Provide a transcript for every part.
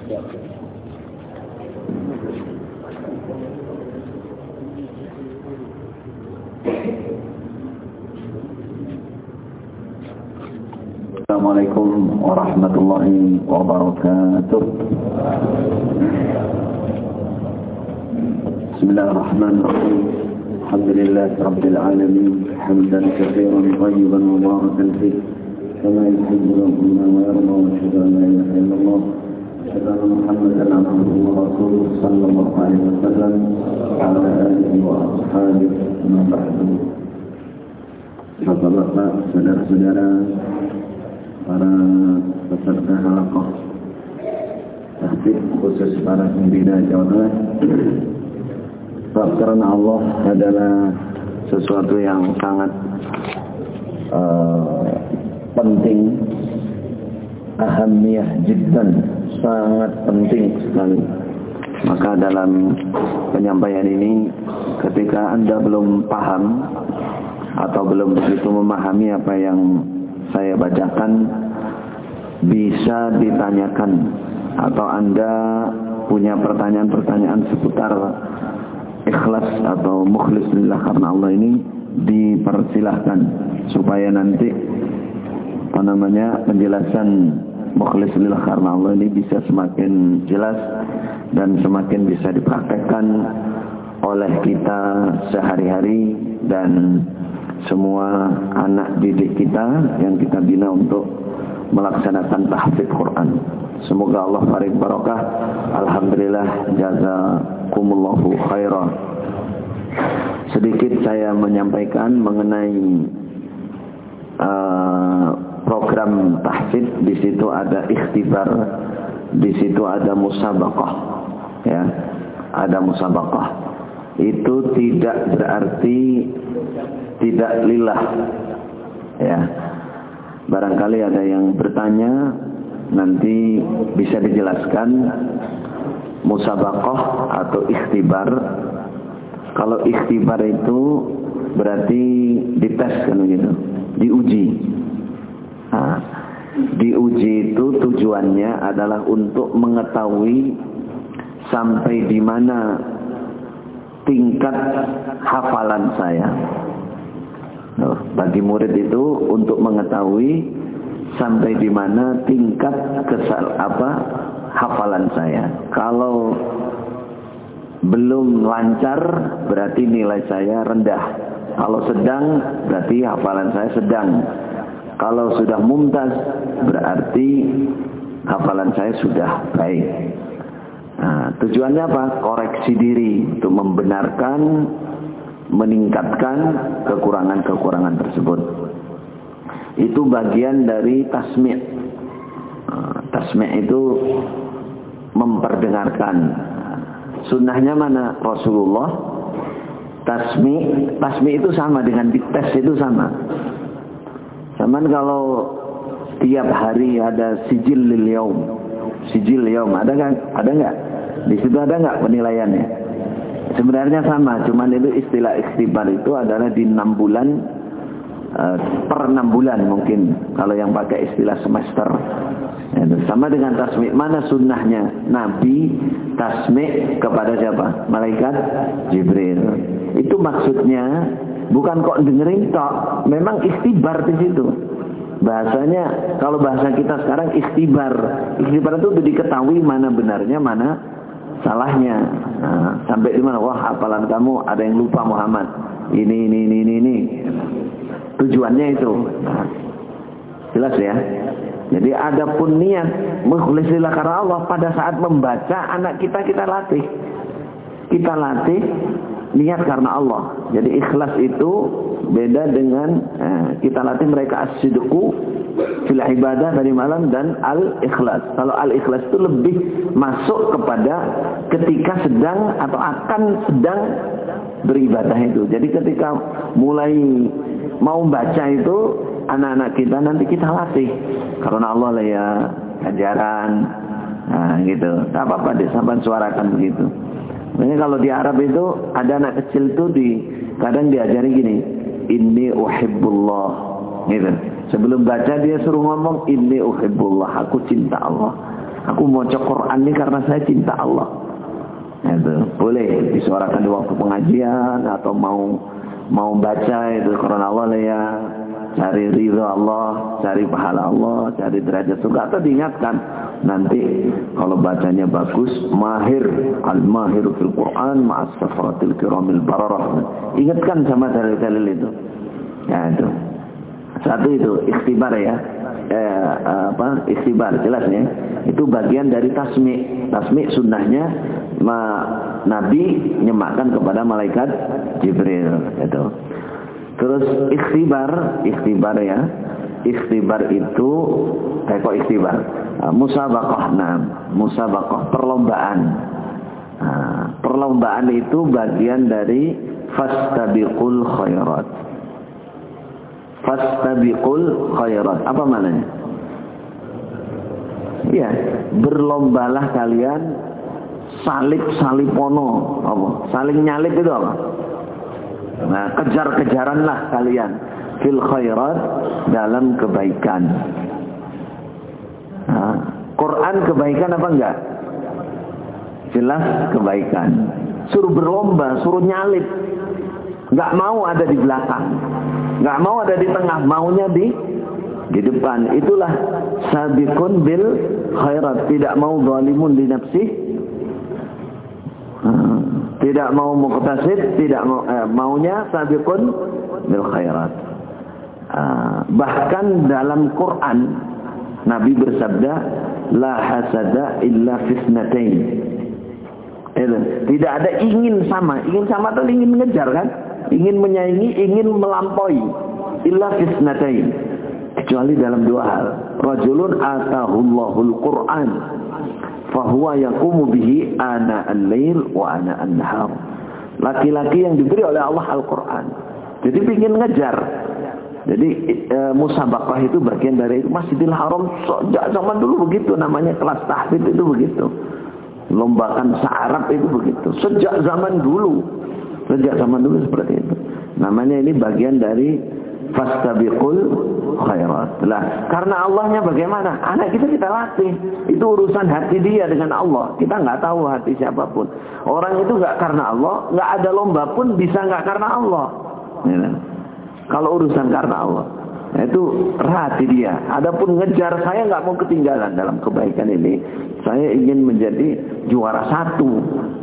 Assalamualaikum warahmatullahi wabarakatuh. Bismillahirrahmanirrahim. Alhamdulillah rabbil alamin. Hamdan katsiran thayyiban mubarakan fihi. Kama yuhibbu rabbuna wa yarda wa ashhadu an la ilaha illallah. Asyhadu anna Muhammadan abduhu wa rasuluhu sallallahu alaihi wasallam wa ala alihi wa ashabihi wa ba'du. Bapak-bapak, saudara-saudara, para peserta halaqah tahfiz khusus para pembina Jawa Tengah. Sebab karena Allah adalah sesuatu yang sangat penting, ahamiyah jiddan, sangat penting sekali. Maka dalam penyampaian ini, ketika Anda belum paham atau belum begitu memahami apa yang saya bacakan, bisa ditanyakan, atau Anda punya pertanyaan-pertanyaan seputar ikhlas atau mukhlis lillah karena Allah ini, dipersilahkan supaya nanti penjelasan mukhlis lillah karena Allah ini bisa semakin jelas dan semakin bisa dipraktekkan oleh kita sehari-hari dan semua anak didik kita yang kita bina untuk melaksanakan tahfidz Quran. Semoga Allah farid barakah. Alhamdulillah, jazakumullahu khairan. Sedikit saya menyampaikan mengenai program tahfidz. Di situ ada ikhtibar, di situ ada musabaqah, ya, ada musabaqah. Itu tidak berarti tidak lillah, ya. Barangkali ada yang bertanya, nanti bisa dijelaskan musabaqah atau ikhtibar. Kalau ikhtibar itu berarti dites kan gitu, diuji. Nah, diuji itu tujuannya adalah untuk mengetahui sampai di mana tingkat hafalan saya. Bagi murid itu untuk mengetahui sampai di mana tingkat hafalan saya. Kalau belum lancar berarti nilai saya rendah. Kalau sedang berarti hafalan saya sedang. Kalau sudah mumtaz berarti hafalan saya sudah baik. Nah, tujuannya apa? Koreksi diri untuk membenarkan, meningkatkan kekurangan-kekurangan tersebut. Itu bagian dari tasmi'. Tasmi' itu memperdengarkan. Sunnahnya mana? Rasulullah tasmi' itu sama dengan dites, itu sama. Cuman kalau tiap hari ada sijil lil yaum, sijil yaum, ada nggak? Di situ ada nggak penilaiannya? Sebenarnya sama, cuman itu istilah ikhtibar itu adalah di 6 bulan, per 6 bulan mungkin, kalau yang pakai istilah semester. Itu sama dengan tasmi'. Mana sunnahnya? Nabi tasmi' kepada siapa? Malaikat Jibril. Itu maksudnya bukan kok dengerin tok, memang ikhtibar di situ. Bahasanya, kalau bahasa kita sekarang ikhtibar. Ikhtibar itu udah diketahui mana benarnya, mana salahnya. Nah, sampai di mana? Wah, hafalan kamu ada yang lupa Muhammad. Ini. Tujuannya itu. Nah, jelas ya. Jadi adapun niat mukhlis lillah karena Allah, pada saat membaca anak kita latih. Kita latih niat karena Allah. Jadi ikhlas itu beda dengan kita latih mereka as-sidqu fil ibadah tadi malam dan al-ikhlas. Kalau al-ikhlas itu lebih masuk kepada ketika sedang atau akan sedang beribadah itu. Jadi ketika mulai mau baca itu, anak-anak kita nanti kita latih. Karena Allah lah ya, ajaran. Nah gitu. Tak apa-apa deh, sampai suarakan begitu. Makanya kalau di Arab itu ada anak kecil tuh kadang diajari gini, inni uhibbullah, gitu. Sebelum baca dia suruh ngomong inni uhibbullah, aku cinta Allah. Aku mau Quran ini karena saya cinta Allah. Itu boleh disuarakan di waktu pengajian atau mau baca itu karena Allah ya, cari ridha Allah, cari pahala Allah, cari derajat surga, atau diingatkan nanti kalau bacanya bagus, al-mahir fil Quran ma'as safaratil kiramil bararah. Ingatkan sama dalil-dalil itu. Ya itu. Satu itu ikhtibar ya. Ikhtibar jelasnya. Itu bagian dari tasmi'. Tasmi' sunnahnya Nabi nyemakkan kepada malaikat Jibril itu. Terus ikhtibar ya. Ikhtibar itu musabaqah, musabaqah, perlombaan. Perlombaan itu bagian dari fastabiqul khairat. Fastabiqul khairat. Apa maknanya? Iya, berlombalah kalian salipono, apa? Saling nyalip itu apa? Nah, kejar-kejaranlah kalian fil khairat, dalam kebaikan. Nah, Quran kebaikan apa enggak? Jelas kebaikan. Suruh berlomba, suruh nyalip. Enggak mau ada di belakang, enggak mau ada di tengah, maunya di depan. Itulah sabiqun bil khairat. Tidak mau zalimun li nafsi, tidak mau muqtasid, tidak mau maunya sabiqun bil khairat. Bahkan dalam Quran Nabi bersabda, la hasada illa fisnatain. Tidak ada ingin sama itu ingin mengejar kan, ingin menyaingi, ingin melampaui. Illa fisnatain, kecuali dalam dua hal. Rajulun atahullahul Quran fahuwa yaqumu bihi ana al-lail wa ana an-nahar. Laki-laki yang diberi oleh Allah Al-Quran, jadi ingin ngejar. Jadi musabaqah itu bagian dari Masjidil Haram. Sejak zaman dulu begitu, namanya kelas tahfidz itu begitu. Lombakan sa'arab itu begitu. Sejak zaman dulu seperti itu. Namanya ini bagian dari fastabiqul khairat. Lah, karena Allahnya bagaimana? Anak kita latih. Itu urusan hati dia dengan Allah. Kita nggak tahu hati siapapun. Orang itu nggak karena Allah, nggak ada lomba pun bisa nggak karena Allah. Ya. Kalau urusan karena Allah, itu hati dia. Adapun ngejar, saya nggak mau ketinggalan dalam kebaikan ini. Saya ingin menjadi juara satu.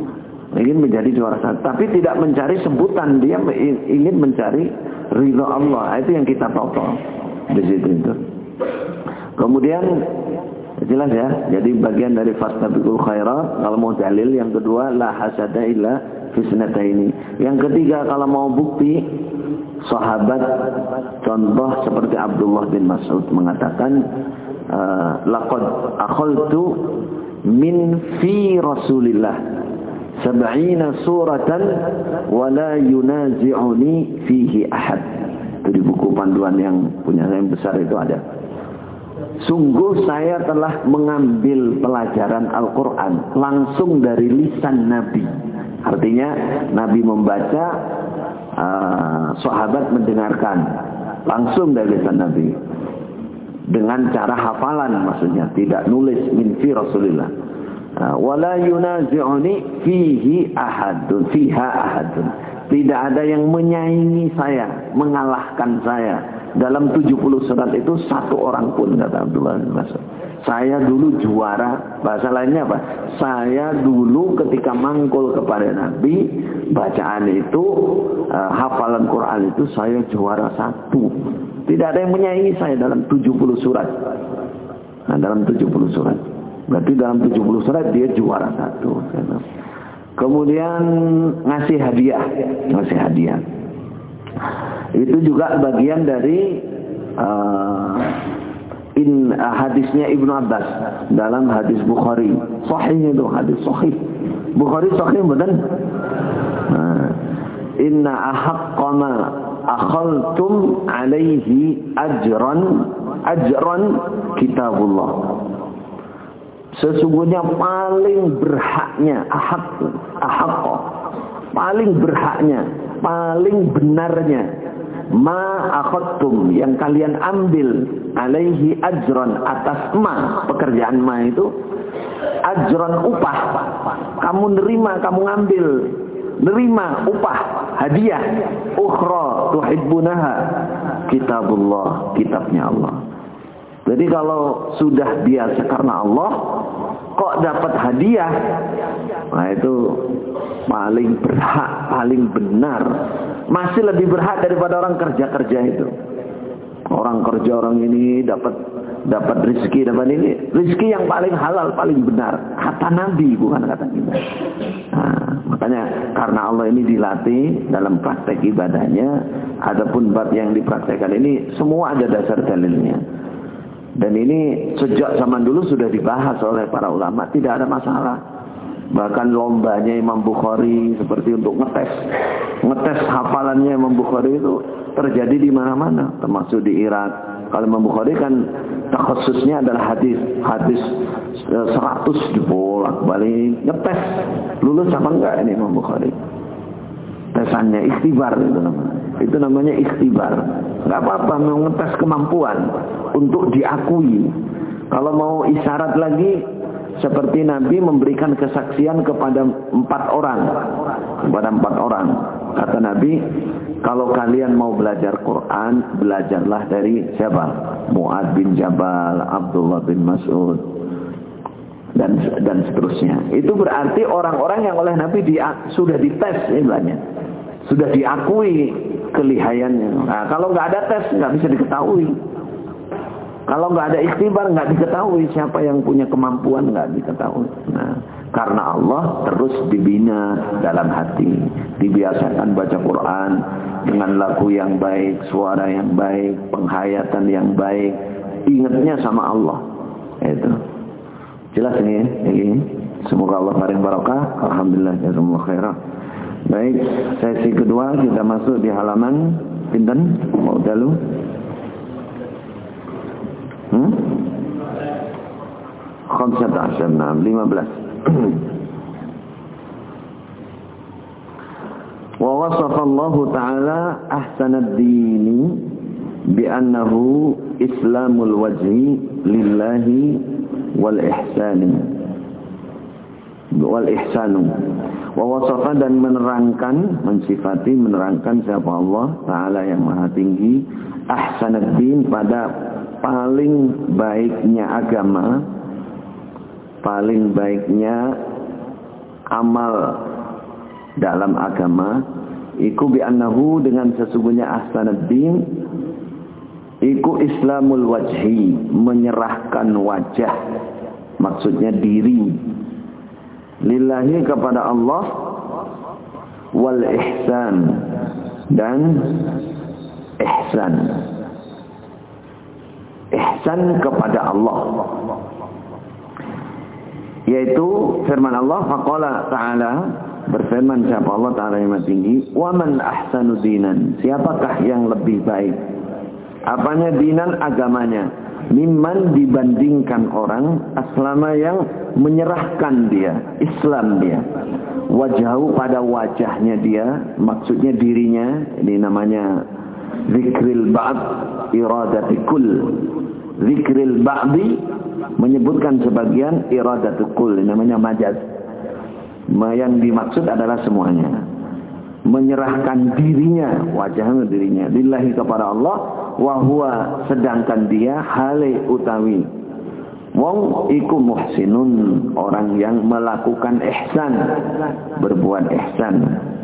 Tapi tidak mencari sebutan. Dia ingin mencari ridha Allah. Itu yang kita tonton di situ itu. Kemudian jelas ya. Jadi bagian dari fastabiqul khairat. Kalau mau dalil yang kedua, la hasada illa fisnataini. Yang ketiga, kalau mau bukti, sahabat contoh seperti Abdullah bin Mas'ud mengatakan, laqad akhaltu min fi Rasulillah 70 suratan wa la yunazi'uni fihi ahad. Itu di buku panduan yang punya saya yang besar itu ada. Sungguh saya telah mengambil pelajaran Al-Quran langsung dari lisan Nabi. Artinya Nabi membaca, sahabat mendengarkan langsung dari lisan Nabi dengan cara hafalan, maksudnya tidak nulis min fi Rasulillah. Wala yunazi'uni fiha ahadun. Tidak ada yang menyaingi saya, mengalahkan saya. Dalam 70 surat itu satu orang pun, kata Abdullah bin Mas'ud. Saya dulu juara, bahasa lainnya apa? Saya dulu ketika mangkul kepada Nabi, bacaan itu, hafalan Quran itu saya juara satu. Tidak ada yang menyaingi saya dalam 70 surat. Nah, dalam 70 surat. Berarti dalam 70 surat dia juara satu. Kemudian ngasih hadiah. Itu juga bagian dari hadisnya Ibnu Abbas dalam hadis Bukhari. Sahih itu, hadis sahih. Bukhari sahih betul. Inna ahaqqa ma akhaltum alaihi ajran kitabullah. Sesungguhnya paling berhaknya paling berhaknya, paling benarnya ma akhadtum, yang kalian ambil alaihi ajran, atas ma, pekerjaan ma itu ajron upah. Kamu nerima, kamu ngambil. Nerima upah, hadiah. Ukhra tuhibbunaha. Kitabullah, kitabnya Allah. Jadi kalau sudah biasa karena Allah, kok dapat hadiah, nah itu paling berhak, paling benar. Masih lebih berhak daripada orang kerja-kerja itu. Orang kerja, orang ini dapat rezeki, dapat ini. Rezeki yang paling halal, paling benar. Kata Nabi, bukan kata kita. Nah, makanya karena Allah ini dilatih dalam praktek ibadahnya, adapun bab yang dipraktekkan ini semua ada dasar dalilnya. Dan ini sejak zaman dulu sudah dibahas oleh para ulama, tidak ada masalah. Bahkan lombanya Imam Bukhari seperti untuk ngetes hafalannya Imam Bukhari itu terjadi di mana-mana, termasuk di Irak. Kalau Imam Bukhari kan khususnya adalah hadis 100 dibolak-balik ngetes, lulus apa enggak ini Imam Bukhari. Tesannya ikhtibar itu namanya. Itu namanya ikhtibar. Enggak apa-apa mau ngetes kemampuan untuk diakui. Kalau mau isyarat lagi, seperti Nabi memberikan kesaksian kepada 4 orang. Kepada 4 orang. Kata Nabi, kalau kalian mau belajar Quran, belajarlah dari siapa? Mu'ad bin Jabal, Abdullah bin Mas'ud, dan seterusnya. Itu berarti orang-orang yang oleh Nabi sudah dites istilahnya. Sudah diakui kelihayannya. Nah, kalau nggak ada tes, nggak bisa diketahui. Kalau nggak ada ikhtibar, nggak diketahui siapa yang punya kemampuan, nggak diketahui. Nah, karena Allah terus dibina dalam hati, dibiasakan baca Quran dengan lagu yang baik, suara yang baik, penghayatan yang baik, ingatnya sama Allah. Itu jelas ini, ini. Semoga Allah paling barokah. Alhamdulillah, jazakumullah khairan. Baik, sesi kedua kita masuk di halaman pinten mau dalu. 15. Wa wasafa Allah Ta'ala ahsanad dini bi annahu islamul wajhi lillahi wal ihsanu. Wa wasafa dan menerangkan, mensifati, menerangkan siapa Allah Ta'ala yang maha tinggi, ahsanad din pada paling baiknya agama, paling baiknya amal dalam agama, iku bi annahu dengan sesungguhnya ahsanad din, iku islamul wajhi, menyerahkan wajah, maksudnya diri, lillahi kepada Allah, wal ihsan dan ihsan. Ihsan kepada Allah, yaitu firman Allah, faqala ta'ala, berfirman siapa Allah Ta'ala yang maha tinggi, wa man ahsanu dinan, siapakah yang lebih baik, apanya dinan, agamanya, mimman dibandingkan orang aslama yang menyerahkan dia, Islam dia, wajhahu pada wajahnya dia, maksudnya dirinya, ini namanya zikril ba'd iradati kull. Zikril ba'di menyebutkan sebagian, iradati kull namanya majaz. Yang dimaksud adalah semuanya. Menyerahkan dirinya, wajahnya dirinya, lillahi kepada Allah, wa huwa sedangkan dia hale utawi wong iku muhsinun, orang yang melakukan ihsan, berbuat ihsan.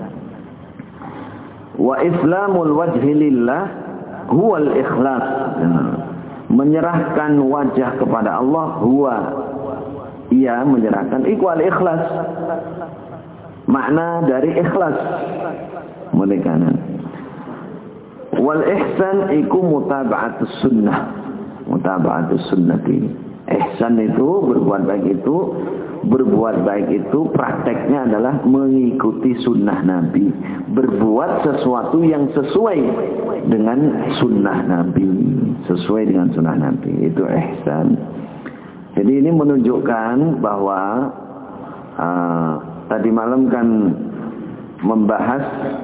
Wa islamul wajhi lillah huwal ikhlas, menyerahkan wajah kepada Allah, huwa, ia menyerahkan, ikhwal ikhlas, makna dari ikhlas, mulai kanan. Wal ihsan iku mutaba'atus sunnah, mutaba'atus sunnati. Ihsan itu, berbuat baik itu prakteknya adalah mengikuti sunnah Nabi, berbuat sesuatu yang sesuai dengan sunnah Nabi, sesuai dengan sunnah Nabi, itu ihsan. Jadi ini menunjukkan bahwa tadi malam kan membahas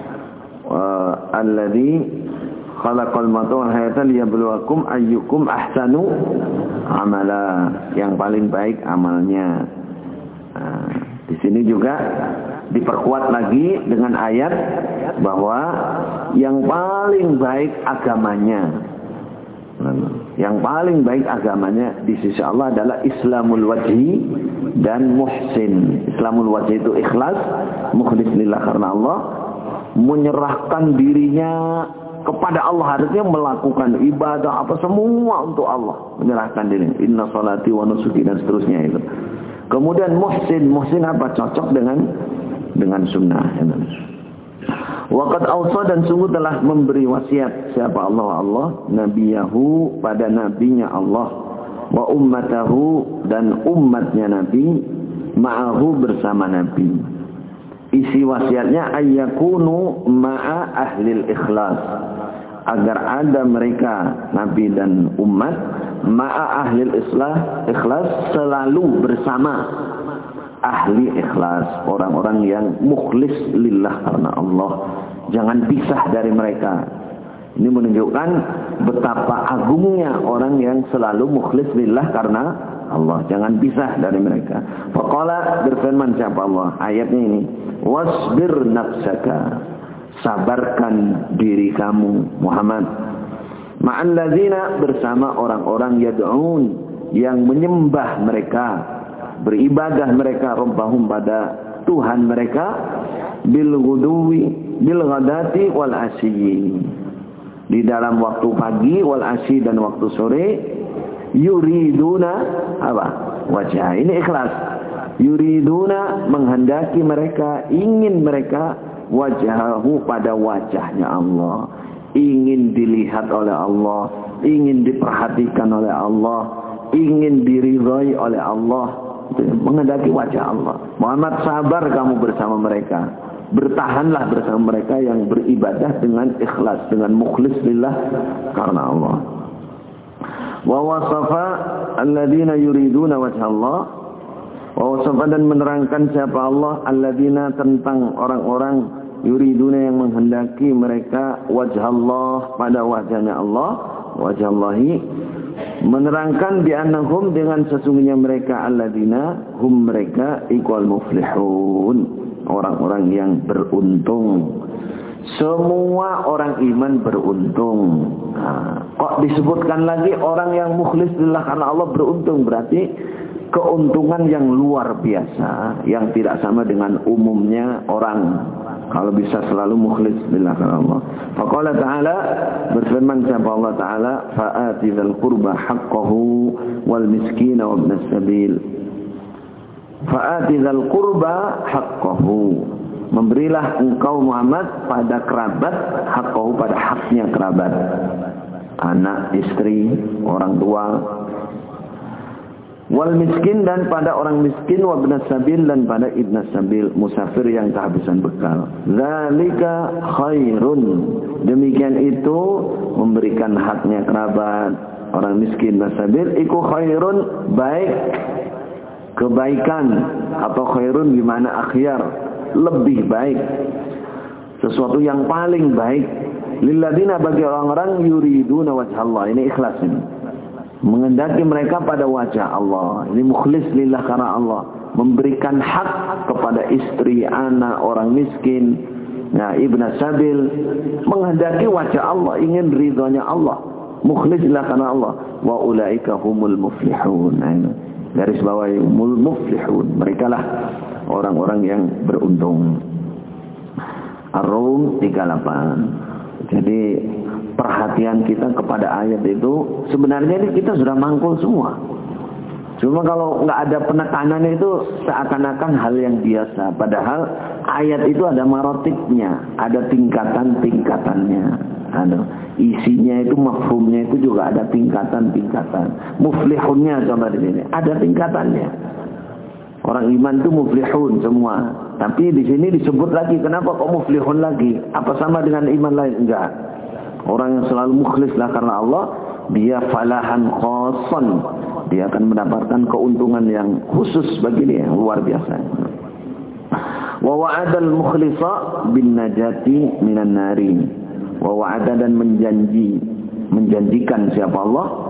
alladzi khalaqal mauta wal hayata liyabluwakum ayyukum ahsanu amala, yang paling baik amalnya. Nah, di sini juga diperkuat lagi dengan ayat bahwa yang paling baik agamanya, di sisi Allah adalah Islamul wajhi dan muhsin. Islamul wajhi itu ikhlas, mukhlis lillah karena Allah, menyerahkan dirinya kepada Allah, artinya melakukan ibadah apa semua untuk Allah, menyerahkan diri. Inna salati wa nusuki dan seterusnya itu. Kemudian muhsin apa? Cocok dengan sunnah. Waqad awsa dan sungguh telah memberi wasiat siapa Allah nabiyahu pada nabinya Allah, wa ummatahu dan umatnya nabi, ma'ahu bersama nabi. Isi wasiatnya ayyakunu ma'a ahlil ikhlas, agar ada mereka nabi dan umat ma'a ahlil ikhlas selalu bersama ahli ikhlas, orang-orang yang mukhlis lillah karena Allah, jangan pisah dari mereka. Ini menunjukkan betapa agungnya orang yang selalu mukhlis lillah karena Allah, jangan pisah dari mereka. Faqala, berfirman siapa Allah, ayatnya ini, wasbir nafsaka, sabarkan diri kamu Muhammad, ma'alladzina, bersama orang-orang yad'un, yang menyembah mereka, beribadah mereka, rabbahum, pada Tuhan mereka, bil ghadati wal asyi, di dalam waktu pagi, wal asyi, dan waktu sore, yuriduna apa? Wajah. Ini ikhlas. Yuriduna, menghendaki mereka, ingin mereka, wajahahu, pada wajahnya Allah, ingin dilihat oleh Allah, ingin diperhatikan oleh Allah, ingin diridhai oleh Allah, menghendaki wajah Allah. Muhammad, sabar kamu bersama mereka, bertahanlah bersama mereka yang beribadah dengan ikhlas, dengan mukhlis lillah karena Allah. Wa wasafa alladzina yuriduna wajha Allah, wa wasafa, dan menerangkan siapa Allah, alladzina, tentang orang-orang, yuriduna, yang menghendaki mereka, wajha Allah, pada wajahnya Allah, wajah Allahi, menerangkan bi'annahum, dengan sesungguhnya mereka, alladzina, hum, mereka, iqwal muflihun, orang-orang yang beruntung. Semua orang iman beruntung. Nah, kok disebutkan lagi orang yang mukhlis lillah karena Allah beruntung? Berarti keuntungan yang luar biasa, yang tidak sama dengan umumnya orang. Kalau bisa selalu mukhlis lillah karena Allah. Faqala ta'ala, berfirman siapa Allah ta'ala, fa'ati dzal qurba haqqahu wal miskina wa ibnas sabil. Fa'ati dzal qurba haqqahu, memberilah engkau Muhammad pada kerabat, haqqahu, pada haknya kerabat, anak, istri, orang tua, wal miskin, dan pada orang miskin, wa ibnas sabil, dan pada ibnas sabil, musafir yang kehabisan bekal. Zalika khairun, demikian itu, memberikan haknya kerabat, orang miskin, ibnas sabil, iku khairun, baik, kebaikan, atau khairun gimana akhyar, lebih baik, sesuatu yang paling baik, lilladzina, bagi orang-orang, yuriduna wajha Allah. Ini ikhlas, ini menghendaki mereka pada wajah Allah, ini mukhlis lillah karena Allah, memberikan hak kepada istri, anak, orang miskin, nah, ibnas sabil, menghendaki wajah Allah, ingin ridhonya Allah, mukhlis lillah karena Allah. Wa ulaika humul muflihun. Nah, ini garis bawahi, humul muflihun, mereka lah orang-orang yang beruntung. Ar-Rum 38. Jadi perhatian kita kepada ayat itu, sebenarnya ini kita sudah mangkul semua. Cuma kalau nggak ada penekanan itu seakan-akan hal yang biasa. Padahal ayat itu ada marotibnya, ada tingkatan-tingkatannya. Isinya itu, mafhumnya itu juga ada tingkatan-tingkatan. Muflihunnya coba di sini, ada tingkatannya. Orang iman itu muflihun semua. Tapi di sini disebut lagi, kenapa kok muflihun lagi? Apa sama dengan iman lain? Enggak. Orang yang selalu mukhlis lah karena Allah, dia falahan khoson, dia akan mendapatkan keuntungan yang khusus bagi dia, yang luar biasa. Wa wa'adal mukhlisa bin najati minan nari. Wa wa'ada, dan menjanjikan siapa Allah,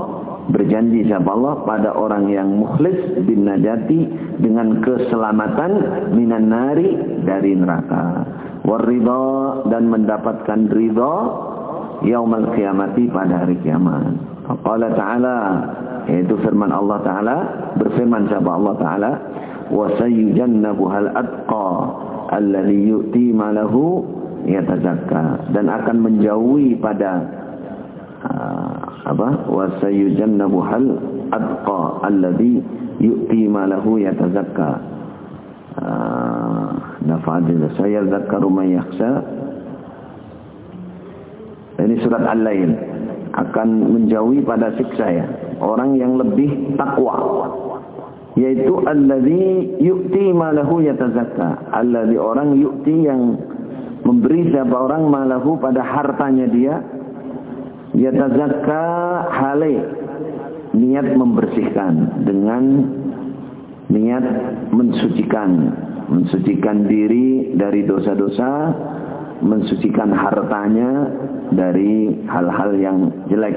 Berjanji siapa Allah pada orang yang mukhlis bin najati dengan keselamatan minan nari dari neraka. Waridha dan mendapatkan ridha yaumal qiyamati pada hari kiamat. Allah Ta'ala, yaitu firman Allah Ta'ala, berfirman siapa Allah Ta'ala, wa sayyujannabuhal atqa alladhi yu'ti malahu yatazakka, dan akan menjauhi pada wa sayyujannabuhal atqa alladhi yu'ti malahu yatazakka. Nafa'adil sayadzakkaru man yakhsha. Ini surat Al-Lail. Akan menjauhi pada siksa ya orang yang lebih takwa, yaitu alladzi yu'ti malahu yatazakka. Alladzi orang yu'ti yang memberi siapa orang malahu pada hartanya dia, yatazakka hale niat membersihkan dengan niat mensucikan diri dari dosa-dosa, mensucikan hartanya dari hal-hal yang jelek.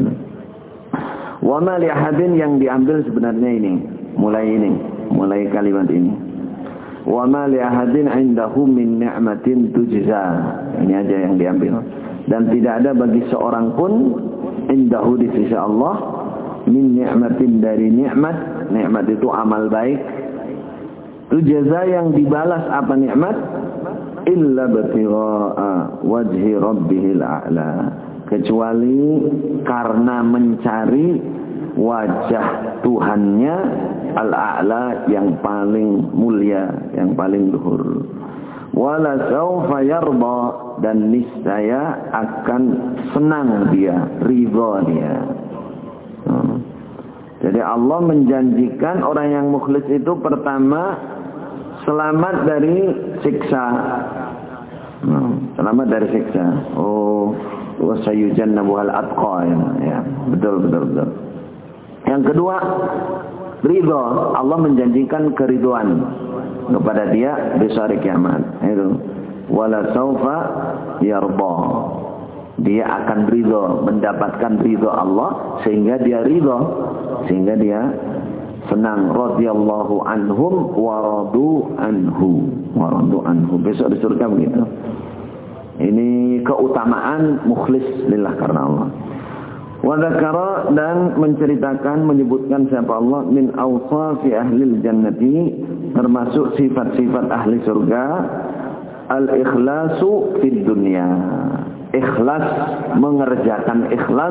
Wa ma li ahadin yang diambil sebenarnya mulai kalimat ini. Wa ma li ahadin indahu min ni'matin tujza. Ini aja yang diambil. Dan tidak ada bagi seorang pun indahu di sisi Allah min ni'matin dari nikmat. Nikmat itu amal baik. Tujza yang dibalas apa nikmat? Illa btigha'a wajhi rabbihil a'la, kecuali karena mencari wajah Tuhannya al-a'la yang paling mulia, yang paling luhur. Wala sawfa yarda, dan niscaya akan senang dia, ridha dia. Jadi Allah menjanjikan orang yang mukhlis itu pertama selamat dari siksa. Selamat dari siksa. Wa sayyujannabuhal atqa ya. Betul. Yang kedua, ridha. Allah menjanjikan keridhaan kepada dia di hari kiamat. Itu. Wala saufa yarda. Dia akan ridha, mendapatkan ridha Allah sehingga dia ridha, sehingga dia senang. Radhiyallahu anhum wa radu anhu. Besok di surga begitu. Ini keutamaan mukhlis lillah karena Allah. Wa dzakara, dan menceritakan, menyebutkan siapa Allah min awsafi ahlil jannati, termasuk sifat-sifat ahli surga, al-ikhlasu fid dunya. Ikhlas, mengerjakan ikhlas,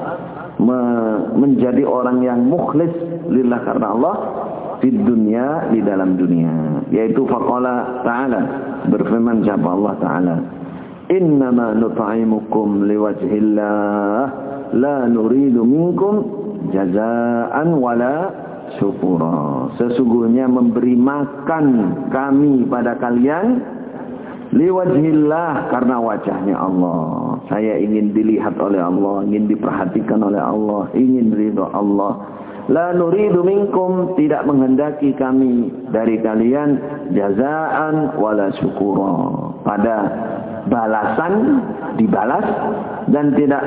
menjadi orang yang mukhlis lillah karena Allah di dunia, di dalam dunia. Yaitu faqala ta'ala, berfirman siapa Allah Ta'ala, innama nut'imukum liwajhillah la nuridu minkum jazaan wala syukura. Sesungguhnya memberi makan kami pada kalian liwajhillah, karena wajahnya Allah. Saya ingin dilihat oleh Allah, ingin diperhatikan oleh Allah, ingin ridho Allah. La nuridu minkum, tidak menghendaki kami dari kalian jazaan wala syukura, pada balasan, dibalas, dan tidak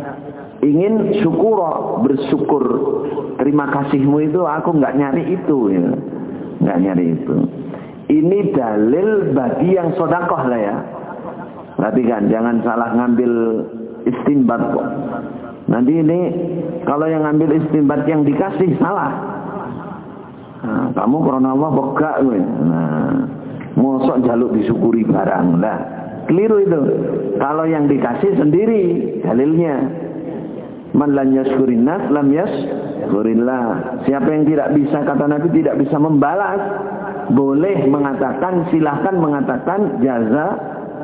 ingin syukura, bersyukur. Terima kasihmu itu aku enggak nyari itu ya. Enggak nyari itu. Ini dalil bagi yang sedekah lah ya. Perhatikan, jangan salah ngambil istinbat kok. Nanti ini kalau yang ngambil istinbat yang dikasih salah. Nah, kamu karena Allah begak gue. Nah, mosok jaluk disyukuri barang lah. Keliru itu. Kalau yang dikasih sendiri dalilnya. Man lam yashkurin nas lam yashkurillah. Siapa yang tidak bisa, kata Nabi, tidak bisa membalas, boleh mengatakan, silahkan mengatakan jaza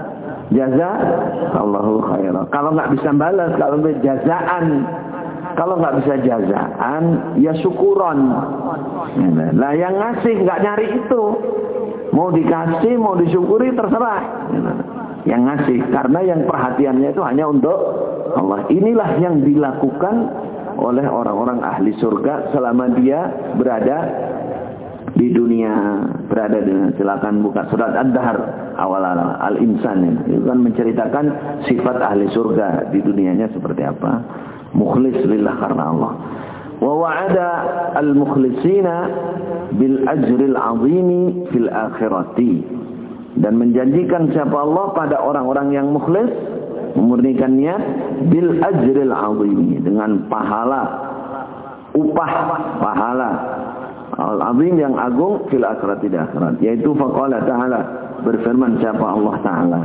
Allahu khairan. Kalau nggak bisa balas, kalau jazaan, kalau nggak bisa jazaan, ya syukuron. Lah yang ngasih nggak nyari itu, mau dikasih mau disyukuri terserah. Yang ngasih, karena yang perhatiannya itu hanya untuk Allah. Inilah yang dilakukan oleh orang-orang ahli surga selama dia berada di dunia, berada di dunia. Silakan buka surat Ad-Dahr awal-awal Al-Insan, itu kan menceritakan sifat ahli surga di dunianya seperti apa. Mukhlis lillah karena Allah. Wa wa'ada al-mukhlisina bil ajril azimi fil akhirati. Dan menjanjikan siapa Allah pada orang-orang yang mukhlis, memurnikan niat, bil ajril azimi, dengan pahala, upah pahala al-azim yang agung fil akhirati, di akhirat. Yaitu faqala ta'ala, berfirman siapa Allah Ta'ala.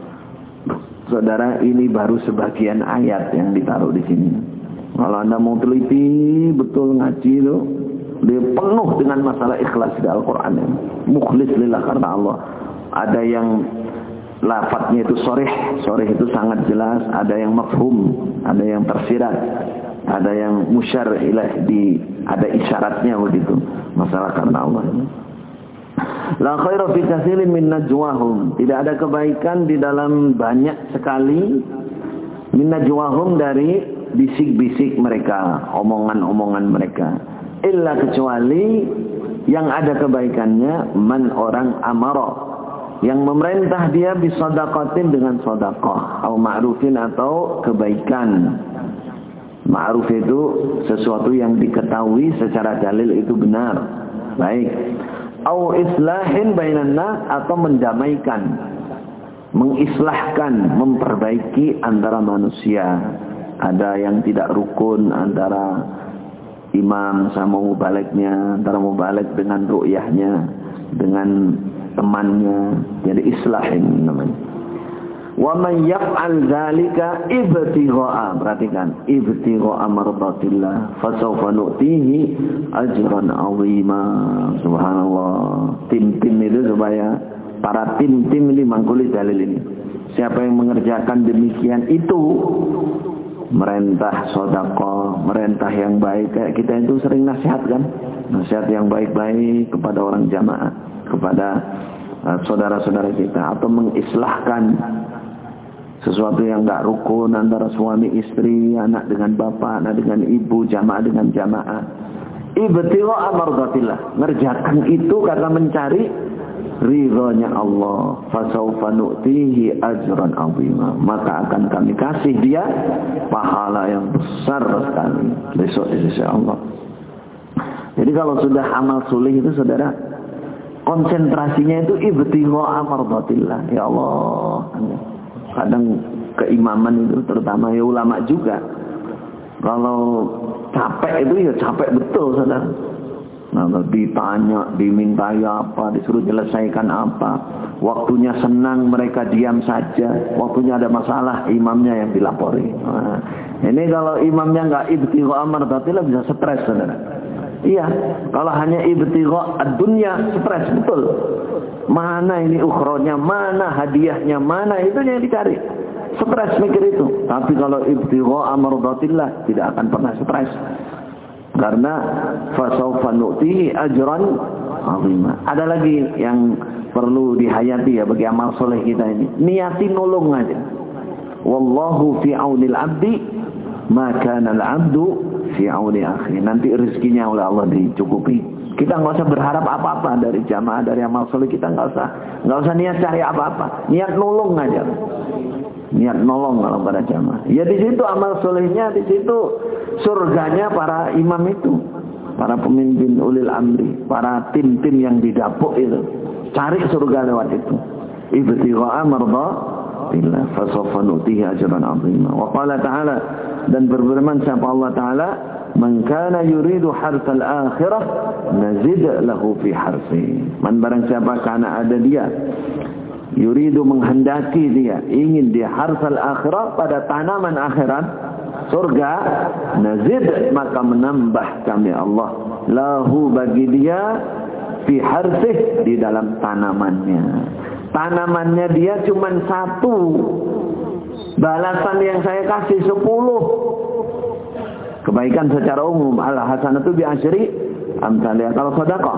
Saudara, ini baru sebagian ayat yang ditaruh di sini. Kalau Anda mau teliti betul ngaji itu, dia penuh dengan masalah ikhlas di Al-Quran. Mukhlis lillah karena Allah. Ada yang lafadznya itu sorih itu sangat jelas. Ada yang mafhum, ada yang tersirat, ada yang musyar ilaih, ada isyaratnya begitu. Masalah karena Allah ini. La khaira fi katsirin min najwahum. Tidak ada kebaikan di dalam banyak sekali min najwahum, dari bisik-bisik mereka, omongan-omongan mereka. Illa, kecuali yang ada kebaikannya, man orang amara, yang memerintah dia bisadaqatin, dengan sedekah, atau ma'rufin, atau kebaikan. Ma'ruf itu sesuatu yang diketahui secara dalil itu benar, baik. Au islahin bainan nas, atau mendamaikan, mengislahkan, memperbaiki antara manusia. Ada yang tidak rukun antara imam sama mubaliknya, antara mubalik dengan ru'yahnya, dengan temannya. Jadi islahin namanya. Wa man yaf'al dzalika ibtigha'a, perhatikan, ibtigha'a mardatillah, fasawfa nu'tihi ajran 'azima. Subhanallah. Tim-tim itu, supaya para tim-tim ini mangkuli dalil ini. Siapa yang mengerjakan demikian itu, merintah sedekah, merintah yang baik. Kayak kita itu sering nasihat kan, nasihat yang baik-baik kepada orang jamaah, kepada saudara-saudara kita, atau mengislahkan sesuatu yang enggak rukun antara suami istri, anak dengan bapak, anak dengan ibu, jamaah dengan jamaah. Ibtigha'a mardatillah, ngerjakan itu karena mencari ridhonya Allah. Fasawfa nu'tihi ajran 'azima, maka akan kami kasih dia pahala yang besar sekali besok di sisi Allah. Jadi kalau sudah amal soleh itu, saudara, konsentrasinya itu ibtigha'a mardatillah. Ya Allah, kadang keimaman itu, terutama ya ulama juga, kalau capek itu ya capek betul, saudara. Nah, ditanya, dimintai apa, disuruh menyelesaikan apa. Waktunya senang mereka diam saja, waktunya ada masalah imamnya yang dilapori. Nah, ini kalau imamnya nggak ibtigha' mardatillah bisa stres, saudara. Iya, kalau hanya ibtigha' ad-dunya stres betul. Mana ini ukhronya, mana hadiahnya, mana itu yang dicari. Stres mikir itu. Tapi kalau ibtigha' mardatillah tidak akan pernah stres. Karena fasawfa nu'tihi ajran 'azima. Ada lagi yang perlu dihayati ya bagi amal soleh kita ini. Niati nolong aja. Wallahu fi aunil abdi ma kana al-'abdu fi auni akhi. Nanti rezekinya oleh Allah dicukupi. Kita nggak usah berharap apa-apa dari jamaah, dari amal soleh kita, nggak usah niat cari apa-apa. Niat nolong aja. Niat nolong kalau pada jamaah. Ya di situ amal solehnya, di situ surganya para imam itu, para pemimpin ulil amri, para tim-tim yang didapuk itu. Cari surga lewat itu. Ibtigha'a mardatillah, fasawfa nu'tihi ajran 'azima. Wa qala ta'ala, dan berfirman siapa Allah Ta'ala, man kana yuridu harsal akhirah nazid lahu fi harsi. Man barang siapa kana ada dia yuridu, menghendaki dia, ingin dia harsal akhirah, pada tanaman akhirat, surga, nazid, maka menambah kami Allah lahu, bagi dia, fi harsih, di dalam tanamannya. Tanamannya dia cuma satu, balasan yang saya kasih 10. Kebaikan secara umum, al hasanatu bi asyri amsalih. Kalau sedekah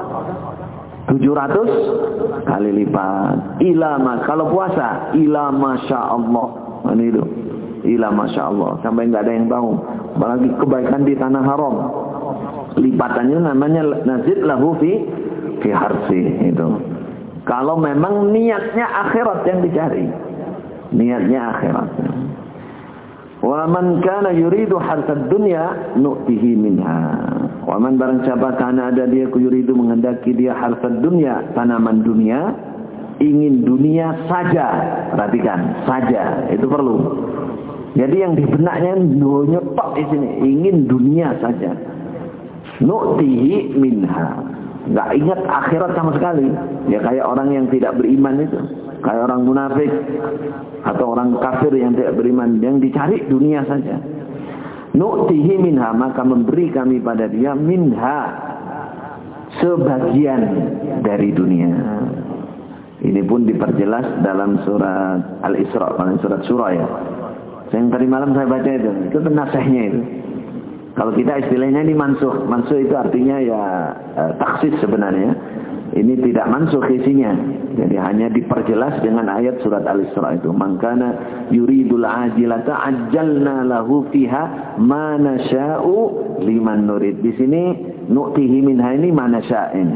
700 kali lipat. Ilama, kalau puasa ila masya Allah. Ini itu ila masya Allah, sampai nggak ada yang tahu. Apalagi kebaikan di tanah haram, lipatannya namanya nazid lahu fi harsi. Itu kalau memang niatnya akhirat yang dicari, niatnya akhirat. Wa man kana yuridu hartad dunya nu'tihi minha. Wa man barang siapa kana ada dia yuridu menghendaki dia hartad dunya, tanaman dunia, ingin dunia saja. Perhatikan, saja itu perlu. Jadi yang di benaknya nyotok di sini, ingin dunia saja. Nu'tihi minha. Enggak ingat akhirat sama sekali. Ya kayak orang yang tidak beriman itu. Kayak orang munafik atau orang kafir yang tidak beriman, yang dicari dunia saja. Nu'tihi minha, maka memberi kami pada dia minha, sebagian dari dunia. Ini pun diperjelas dalam surat Al-Isra, surat Surah ya. Yang tadi malam saya baca itu nasihnya itu. Kalau kita istilahnya ini mansuh. Mansuh itu artinya ya taksis sebenarnya. Ini tidak mansuh isinya. Jadi hanya diperjelas dengan ayat surat Al-Isra itu. Man kana yuridul ajilata ajjalna lahu fiha ma nasya'u liman nurid. Di sini nu'tihi minha ini ma nasya'in.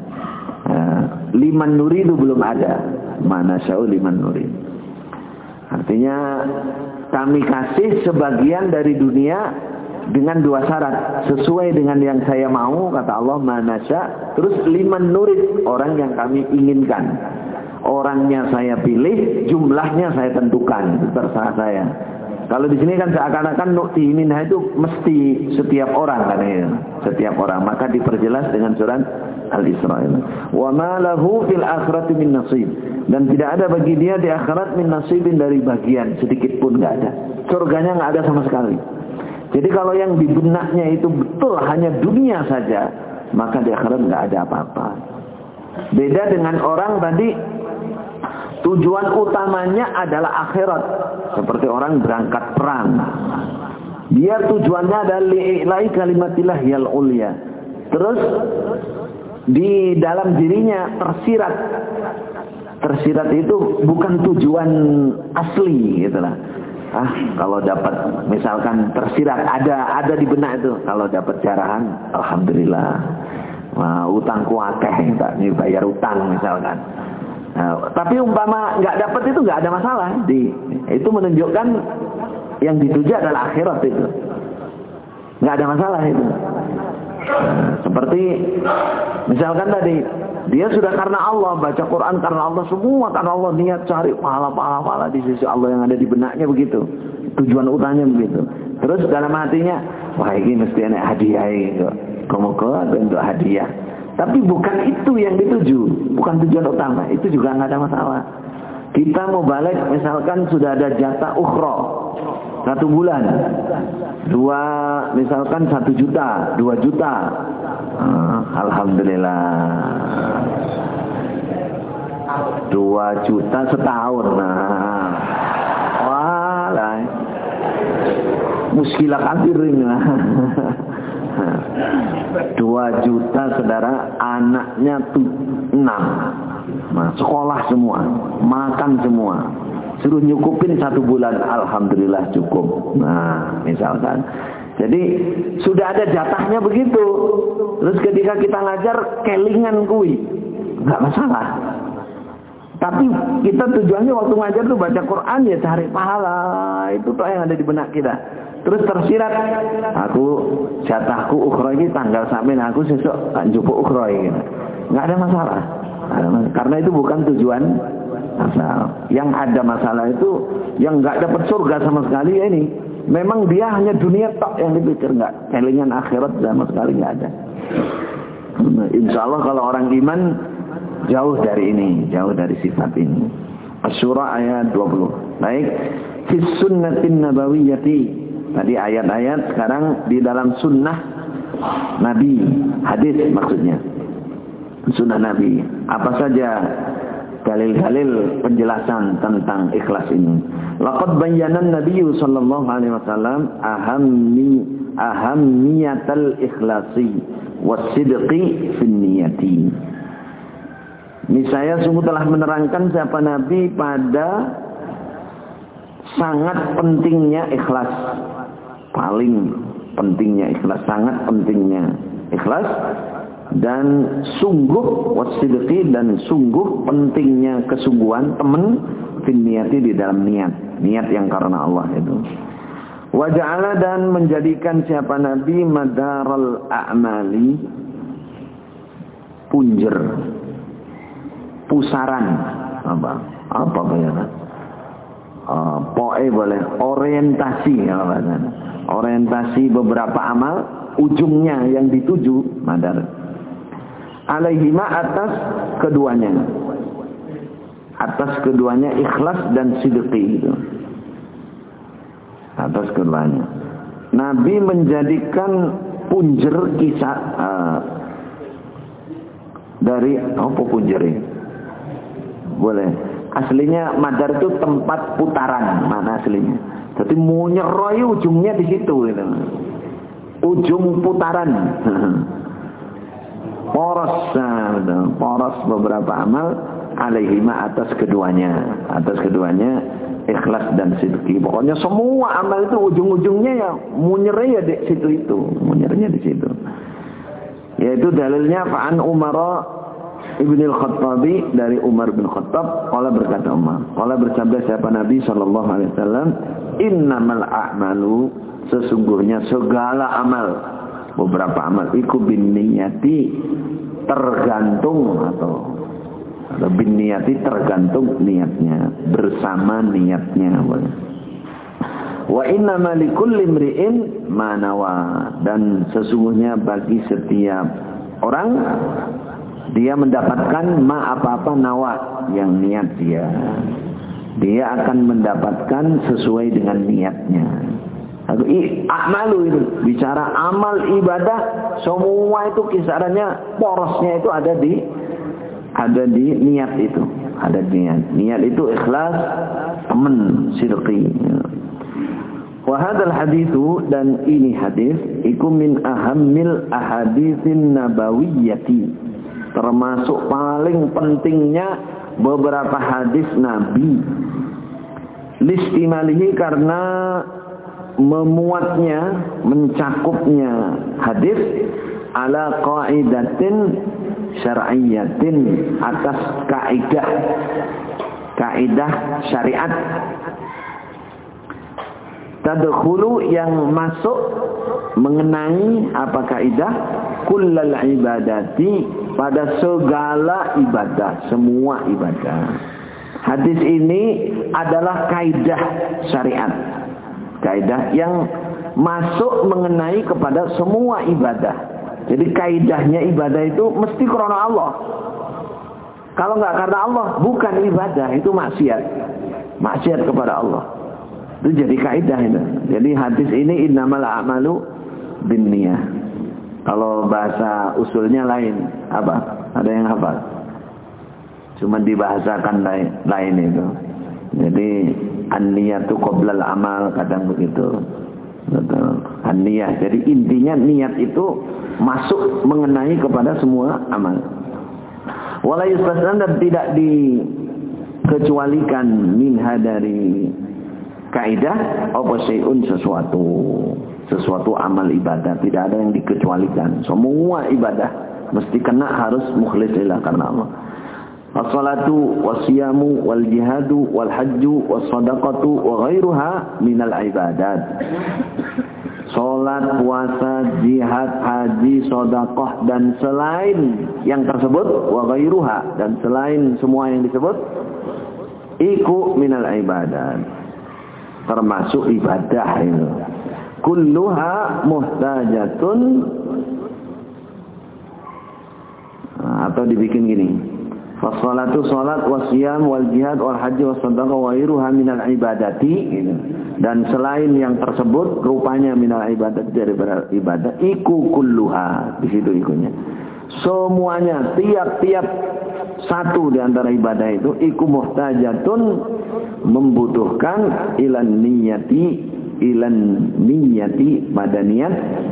Liman nurid itu belum ada. Ma nasya'u liman nurid. Artinya kami kasih sebagian dari dunia dengan dua syarat, sesuai dengan yang saya mau, kata Allah, manasya, terus liman nurid, orang yang kami inginkan. Orangnya saya pilih, jumlahnya saya tentukan, itu terserah saya. Kalau di sini kan seakan-akan nu'tihi minha itu mesti setiap orang katanya, setiap orang. Maka diperjelas dengan surat Al-Isra. Wa ma lahu fil akhirati min nasib, dan tidak ada bagi dia di akhirat min nasibin, dari bagian sedikit pun enggak ada. Surganya enggak ada sama sekali. Jadi kalau yang di benaknya itu betul hanya dunia saja, maka di akhirat nggak ada apa-apa. Beda dengan orang tadi, tujuan utamanya adalah akhirat. Seperti orang berangkat perang. Dia tujuannya adalah li'ila'i kalimatillah yal ulya. Terus di dalam dirinya tersirat. Tersirat itu bukan tujuan asli gitulah. Kalau dapat misalkan tersirat ada di benak itu, kalau dapat jarahan alhamdulillah. Utangku akeh, tak bayar utang misalkan. Tapi umpama nggak dapat itu nggak ada masalah. Itu menunjukkan yang dituju adalah akhirat itu. Nggak ada masalah itu. Seperti misalkan tadi, dia sudah karena Allah, baca Quran karena Allah, semua karena Allah, niat cari pahala di sisi Allah yang ada di benaknya begitu. Tujuan utamanya begitu. Terus dalam hatinya, wah ini mesti ada hadiah gitu. Komo-komo untuk hadiah. Tapi bukan itu yang dituju, bukan tujuan utama. Itu juga nggak ada masalah. Kita mau balik, misalkan sudah ada jatah ukhra 1 bulan, misalkan 1 juta, 2 juta. Alhamdulillah. 2 juta setahun. Walah. Muskilah kafirin. 2 juta saudara, anaknya 6. Sekolah semua, makan semua. Suruh nyukupin 1 bulan, alhamdulillah cukup. Misalkan. Jadi sudah ada jatahnya begitu. Terus ketika kita ngajar kelingan kui, nggak masalah. Tapi kita tujuannya waktu ngajar tuh baca Quran ya cari pahala. Itu tuh yang ada di benak kita. Terus tersirat, aku jatahku ukhra ini tanggal sampai aku sesuk njupuk ukhra ini. Nggak ada masalah. Karena itu bukan tujuan asal. Yang ada masalah itu yang nggak dapat surga sama sekali ya ini. Memang dia hanya dunia tok yang dipikir, nggak kelingan akhirat sama sekali nggak ada. Insya Allah kalau orang iman jauh dari ini, jauh dari sifat ini. Asy-Syura ayat 20. Baik, fi sunnatin nabawiyyati. Tadi ayat-ayat, sekarang di dalam sunnah Nabi, hadis maksudnya. Sunnah Nabi. Apa saja dalil-dalil penjelasan tentang ikhlas ini. Laqad bayyana an-nabiy sallallahu alaihi wasallam ahammiyatal ikhlasi was-sidqi fin niyati. Niscaya sungguh telah menerangkan siapa Nabi pada sangat pentingnya ikhlas. Paling pentingnya ikhlas, sangat pentingnya ikhlas. Dan sungguh wasidqi, dan sungguh pentingnya kesungguhan teman fin niyati, di dalam niat yang karena Allah itu. Wa ja'ala, dan menjadikan siapa Nabi madaral a'mali, punjer, pusaran, apa bayangkan? Poe boleh, orientasi, orientasi beberapa amal, ujungnya yang dituju madar. Alaihima, atas keduanya ikhlas dan sidqi itu. Atas keduanya Nabi menjadikan punjer kisah dari apa punjer ini? Boleh. Aslinya madar itu tempat putaran, mana aslinya. Jadi munyeroy ujungnya di situ gitu. Ujung putaran. Poros beberapa amal alaihima, atas keduanya ikhlas dan sidqi. Pokoknya semua amal itu ujung-ujungnya ya munyernya di situ itu, munyernya di situ. Yaitu dalilnya fa'an Umar ibn al-Khattabi, dari Umar bin Khattab, qala berkata Umar, qala bersabda siapa Nabi sallallahu alaihi wasallam, innamal a'malu, sesungguhnya segala amal, beberapa amal iku bin niyati, tergantung atau bin niyati, tergantung niatnya, bersama niatnya. Wa innama likulli imri'in ma nawa, dan sesungguhnya bagi setiap orang dia mendapatkan apa-apa nawa, yang niat dia akan mendapatkan sesuai dengan niatnya. Amalu itu bicara amal ibadah, semua itu kisarannya, porosnya itu ada di niat itu, ada niat itu ikhlas, temen, sidqi. Wa hadzal haditsu, dan ini hadis iku min ahammil ahaditsin nabawiyyati, termasuk paling pentingnya beberapa hadis Nabi, listimalihi, karena memuatnya, mencakupnya hadis ala qaidatin syar'iyyatin, atas kaidah syariat, tadkhulu, yang masuk mengenai apa kaidah, kullal ibadati, pada segala ibadah, semua ibadah. Hadis ini adalah kaidah syariat, kaidah yang masuk mengenai kepada semua ibadah. Jadi kaidahnya ibadah itu mesti karena Allah. Kalau enggak karena Allah, bukan ibadah, itu maksiat. Maksiat kepada Allah. Itu jadi kaidah itu. Jadi hadis ini innamal a'malu binniyah. Kalau bahasa usulnya lain, apa? Ada yang hafal? Cuma dibahasakan lain itu. Jadi an-niyatu qoblal amal, kadang begitu. Betul. An-niyah. Jadi intinya niat itu masuk mengenai kepada semua amal. Wala yustasna, dan tidak dikecualikan minha, dari kaidah apa syai'un, sesuatu amal ibadah, tidak ada yang dikecualikan. Semua ibadah mesti kena, harus mukhlis lillah, karena Allah. As-salatu was-siyamu wal-jihadu wal-hajju was-sadaqatu wa ghairuha minal ibadat. Salat, puasa, jihad, haji, sedekah, dan selain yang tersebut, wa ghairuha, dan selain semua yang disebut, iku minal ibadat, termasuk ibadah itu. Kulluha muhtajatun, atau dibikin gini, fassalatu salat, wasyam, wal jihad, wal haji, was sadaqah, wa ghairuha minal ibadati gitu. Dan selain yang tersebut, rupanya minal ibadat, dari ibadah, iku kulluha, di situ ikunya. Semuanya, tiap-tiap satu di antara ibadah itu, iku muhtajatun, membutuhkan ilan niyati pada niat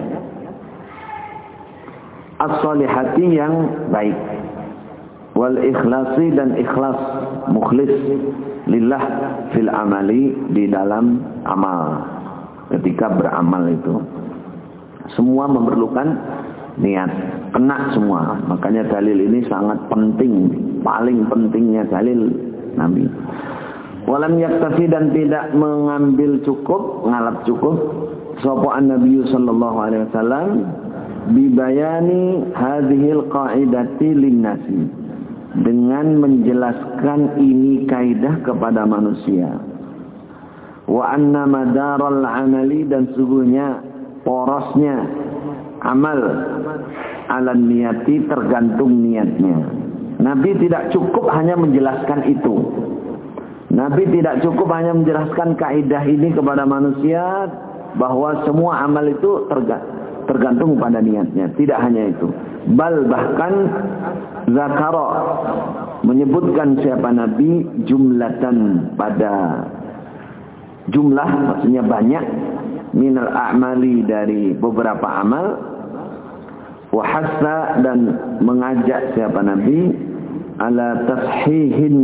as-salihati, yang baik, wal ikhlasi, dan ikhlas, mukhlis lillah fil amali, di dalam amal. Ketika beramal itu semua memerlukan niat, kena semua. Makanya dalil ini sangat penting, paling pentingnya dalil Nabi. Walam yaktafi, dan tidak mengambil cukup, ngalap cukup sapa Nabi sallallahu alaihi wasallam bibayani hadhil qaidati linnasi, dengan menjelaskan ini kaidah kepada manusia. Wa anna madaral amali, dan sungguhnya porosnya amal ala niyati, tergantung niatnya. Nabi tidak cukup hanya menjelaskan itu. Nabi tidak cukup hanya menjelaskan kaidah ini kepada manusia, bahwa semua amal itu tergantung pada niatnya. Tidak hanya itu. Bal, bahkan zakara, menyebutkan siapa Nabi jumlatan, pada jumlah, maksudnya banyak, minal a'mali, dari beberapa amal, wahassa, dan mengajak siapa Nabi ala tashihin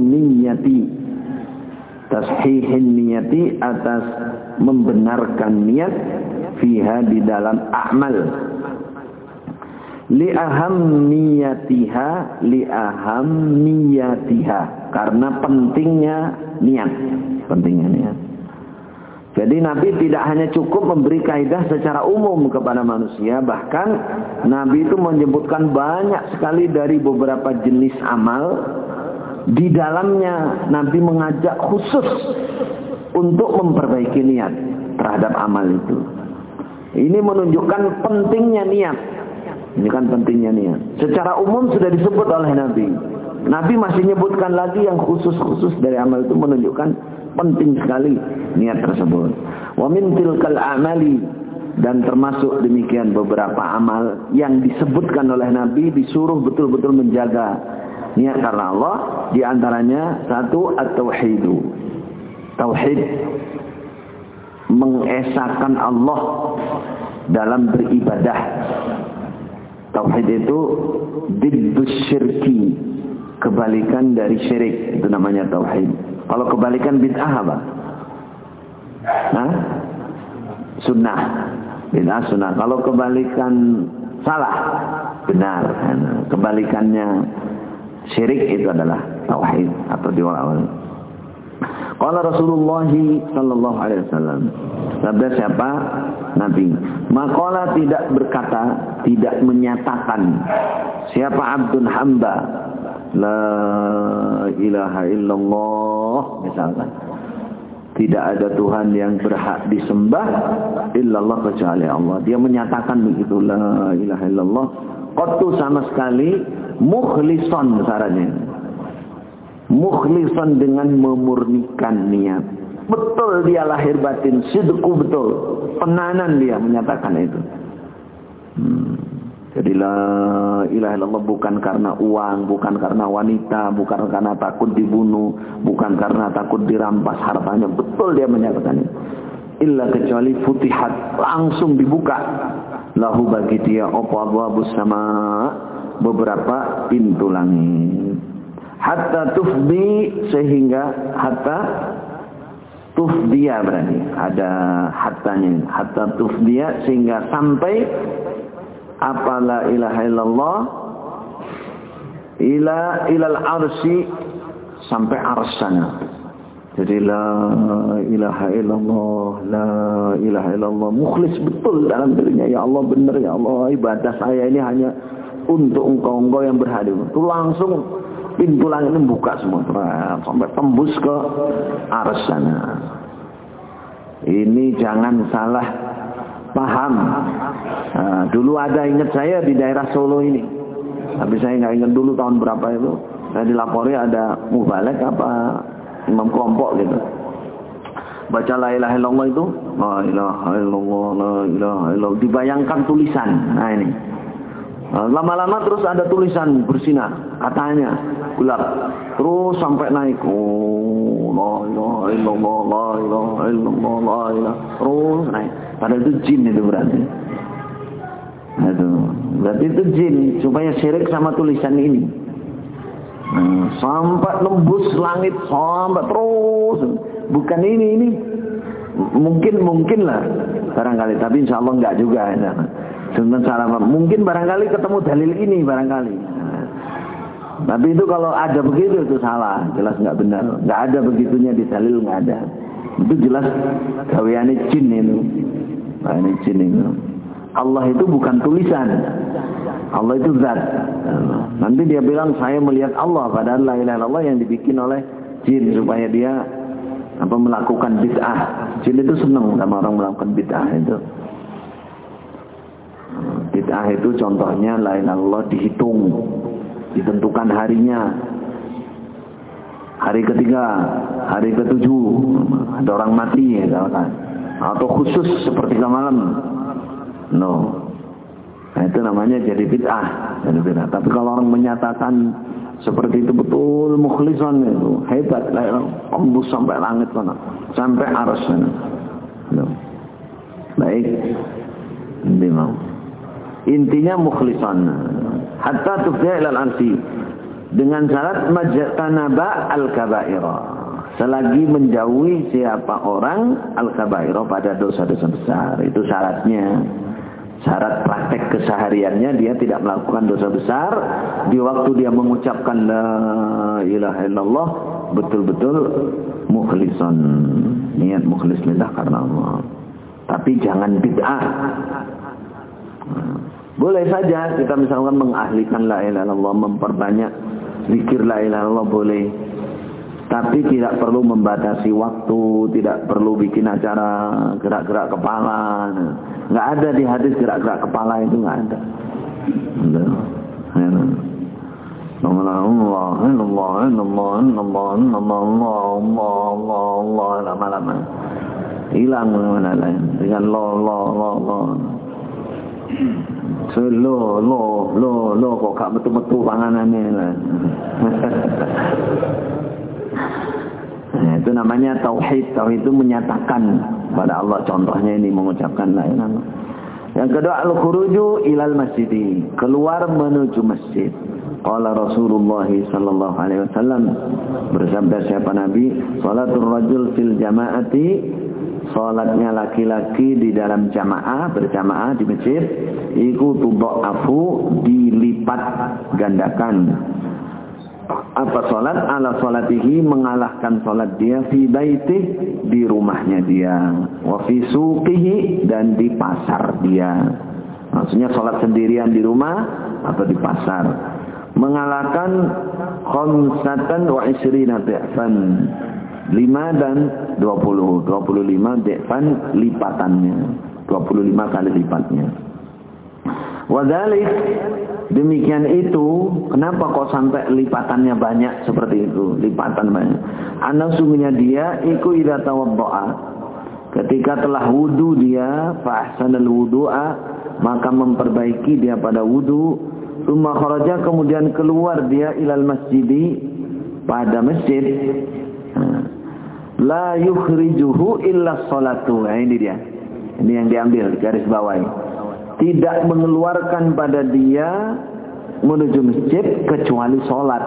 niyati, atas membenarkan niat, fiha, di dalam amal, liahammiyatiha, karena pentingnya niat. Jadi Nabi tidak hanya cukup memberi kaidah secara umum kepada manusia, bahkan Nabi itu menyebutkan banyak sekali dari beberapa jenis amal. Di dalamnya Nabi mengajak khusus untuk memperbaiki niat terhadap amal itu. Ini menunjukkan pentingnya niat. Ini kan pentingnya niat. Secara umum sudah disebut oleh Nabi. Nabi masih menyebutkan lagi yang khusus-khusus dari amal itu, menunjukkan penting sekali niat tersebut. Wa min tilkal amali, dan termasuk demikian beberapa amal yang disebutkan oleh Nabi, disuruh betul-betul menjaga niat karena Allah. Di antaranya satu, at-tauhidu, tauhid, mengesahkan Allah dalam beribadah. Tauhid itu diddus syirki, kebalikan dari syirik, itu namanya tauhid. Kalau kebalikan bid'ah apa? Sunnah. Bid'ah sunnah. Kalau kebalikan salah, benar. Kebalikannya syirik itu adalah tauhid atau diwal-awal. Qala Rasulullah sallallahu alaihi wasallam, sabda siapa? Nabi. Maqala, tidak berkata, tidak menyatakan siapa abdun hamba, la ilaha illallah, misalkan, tidak ada Tuhan yang berhak disembah illallah, kecuali Allah. Dia menyatakan begitu, la ilaha illallah, qattu, sama sekali, mukhlisan, syaratnya mukhlisan, dengan memurnikan niat. Betul dia lahir batin, sidqu, betul, penanan dia menyatakan itu. Jadi la ilaha illallah bukan karena uang, bukan karena wanita, bukan karena takut dibunuh, bukan karena takut dirampas hartanya. Betul dia menyatakan itu. Illa, kecuali futihat, langsung dibuka lahu, bagi dia, abwabus sama, beberapa pintu langit. Hatta tufdi, sehingga hatta tufdiya, berarti ada hattanya. Hatta tufdiya, sehingga sampai apa, la ilaha illallah, ilal arsy, sampai arsana. Jadi la ilaha illallah, la ilaha illallah, mukhlis betul dalam dirinya. Ya Allah, benar ya Allah, ibadah saya ini hanya untuk engkau yang berhadir. Itu langsung pintu langit membuka semua, sampai tembus ke arsana. Ini jangan salah paham. Dulu ada, ingat saya di daerah Solo ini, tapi saya nggak ingat dulu tahun berapa itu. Saya dilapori ada mubalek apa imam kelompok gitu, baca la ilaha illallah itu, la ilaha illallah, la ilaha illallah, dibayangkan tulisan. Nah ini lama-lama terus ada tulisan bersinar, katanya gelap, terus sampai naik, oh la ilaha illallah, la ilaha illallah, la ilaha, terus naik. Padahal itu jin itu berarti. Berarti itu jin supaya syirik sama tulisan ini. Sampai nembus langit, sampai terus. Bukan ini mungkin lah barangkali, tapi insya Allah enggak juga. Mungkin barangkali ketemu dalil ini barangkali. Tapi itu kalau ada begitu itu salah, jelas nggak benar. Nggak ada begitunya di dalil, nggak ada. Itu jelas gaweane jin itu. Gaweane jin itu. Allah itu bukan tulisan. Allah itu zat. Nanti dia bilang saya melihat Allah, padahal la ilaha illallah yang dibikin oleh jin supaya dia melakukan bid'ah. Jin itu senang sama orang melakukan bid'ah itu. Bid'ah itu contohnya la ilaha illallah dihitung, ditentukan harinya. Hari ketiga, hari ketujuh, ada orang mati ya, atau khusus sepertiga malam. No. Nah, itu namanya jadi bid'ah. Tapi kalau orang menyatakan seperti itu betul mukhlisan itu hebat, embus sampai langit sana, sampai arsy sana. No. Baik. Memang. Intinya mukhlisan. Hatta tufda ilal arsi. Dengan syarat majtanaba al-kabaira. Selagi menjauhi siapa orang al-kabaira pada dosa-dosa besar. Itu syaratnya. Syarat praktek kesehariannya dia tidak melakukan dosa besar. Di waktu dia mengucapkan la ilaha illallah betul-betul mukhlisan. Niat mukhlis lillah karena Allah. Tapi jangan bid'ah. Boleh saja kita misalkan mengahlikan la ilaha illallah, memperbanyak zikir la ilaha illallah boleh. Tapi tidak perlu membatasi waktu, tidak perlu bikin acara gerak-gerak kepala. Enggak ada di hadis gerak-gerak kepala itu, enggak ada. Lama-lama hilang mana lain dengan lo. So lo kok gak betul-betul panganannya lah. Nah, itu namanya tauhid. Tauhid itu menyatakan pada Allah, contohnya ini mengucapkan la ilaha illallah. Yang kedua al-khuruju ilal masjid, keluar menuju masjid. Qala Rasulullah sallallahu alaihi wasallam, bersabda siapa Nabi, salatul rajul fil jamaati, salatnya laki-laki di dalam jamaah, berjamaah di masjid, iku tudha'afu, dilipat gandakan. Apa salat? Ala salatihi, mengalahkan salat dia fi baitih, di rumahnya dia, wa fi suqihi, dan di pasar dia. Maksudnya salat sendirian di rumah atau di pasar. Mengalahkan khamsatan wa isrina di'fan, 5 dan 20, 25 di'fan lipatannya, 25 kali lipatnya. Wadalik, demikian itu, kenapa kok sampai lipatannya banyak seperti itu, lipatan banyak. Ana sungguhnya dia iku idza tawaddaa, ketika telah wudu dia, fa ahsanal wudu'a, maka memperbaiki dia pada wudu, tsumma kharaja, kemudian keluar dia ilal masjidi, pada masjid, la yukhrijuhu illa sholatu. Nah, ini dia. Ini yang diambil garis bawahi. Tidak mengeluarkan pada dia menuju masjid kecuali sholat.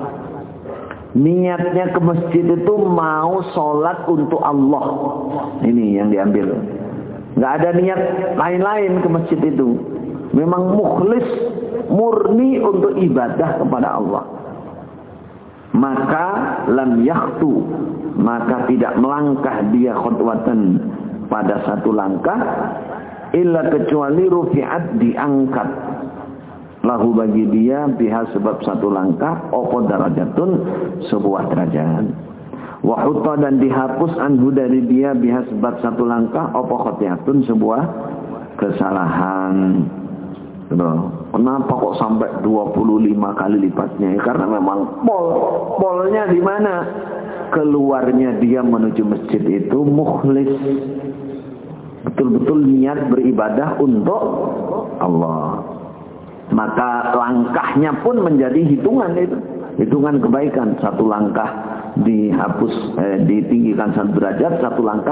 Niatnya ke masjid itu mau sholat untuk Allah. Ini yang diambil. Nggak ada niat lain-lain ke masjid itu. Memang mukhlis, murni untuk ibadah kepada Allah. Maka lam yakhtu, maka tidak melangkah dia khutwatan, pada satu langkah, illa kecuali rufi'at, diangkat, lahu bagi dia, biha sebab satu langkah, opo darajatun, sebuah derajat, wa hutta, dan dihapus anhu dari dia, biha sebab satu langkah, opo khotiatun, sebuah kesalahan. Kenapa kok sampai 25 kali lipatnya? Karena memang polnya di mana? Keluarnya dia menuju masjid itu mukhlis, betul-betul niat beribadah untuk Allah. Maka langkahnya pun menjadi hitungan itu, hitungan kebaikan. Satu langkah dihapus, ditinggikan 1 derajat, satu langkah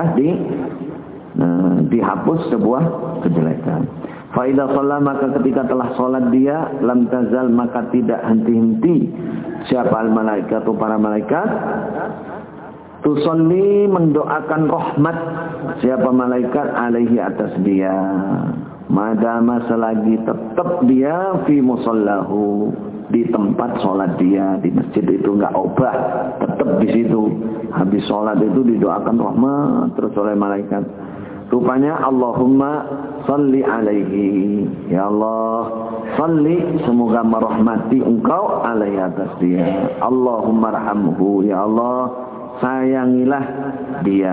dihapus sebuah kejelekan. Faidah sholat, maka ketika telah sholat dia, lam tazal, maka tidak henti-henti siapa al-malaikat atau para malaikat, tusolli, mendoakan rahmat siapa malaikat alaihi, atas dia, madama selagi tetap dia fi musallahu, di tempat tempat sholat dia di masjid itu nggak obah, tetap di situ. Habis sholat itu didoakan rahmat terus oleh malaikat. Rupanya Allahumma salli alaihi, ya Allah salli, semoga merahmati engkau alaihi atas dia. Allahumma rahamhu, ya Allah sayangilah dia.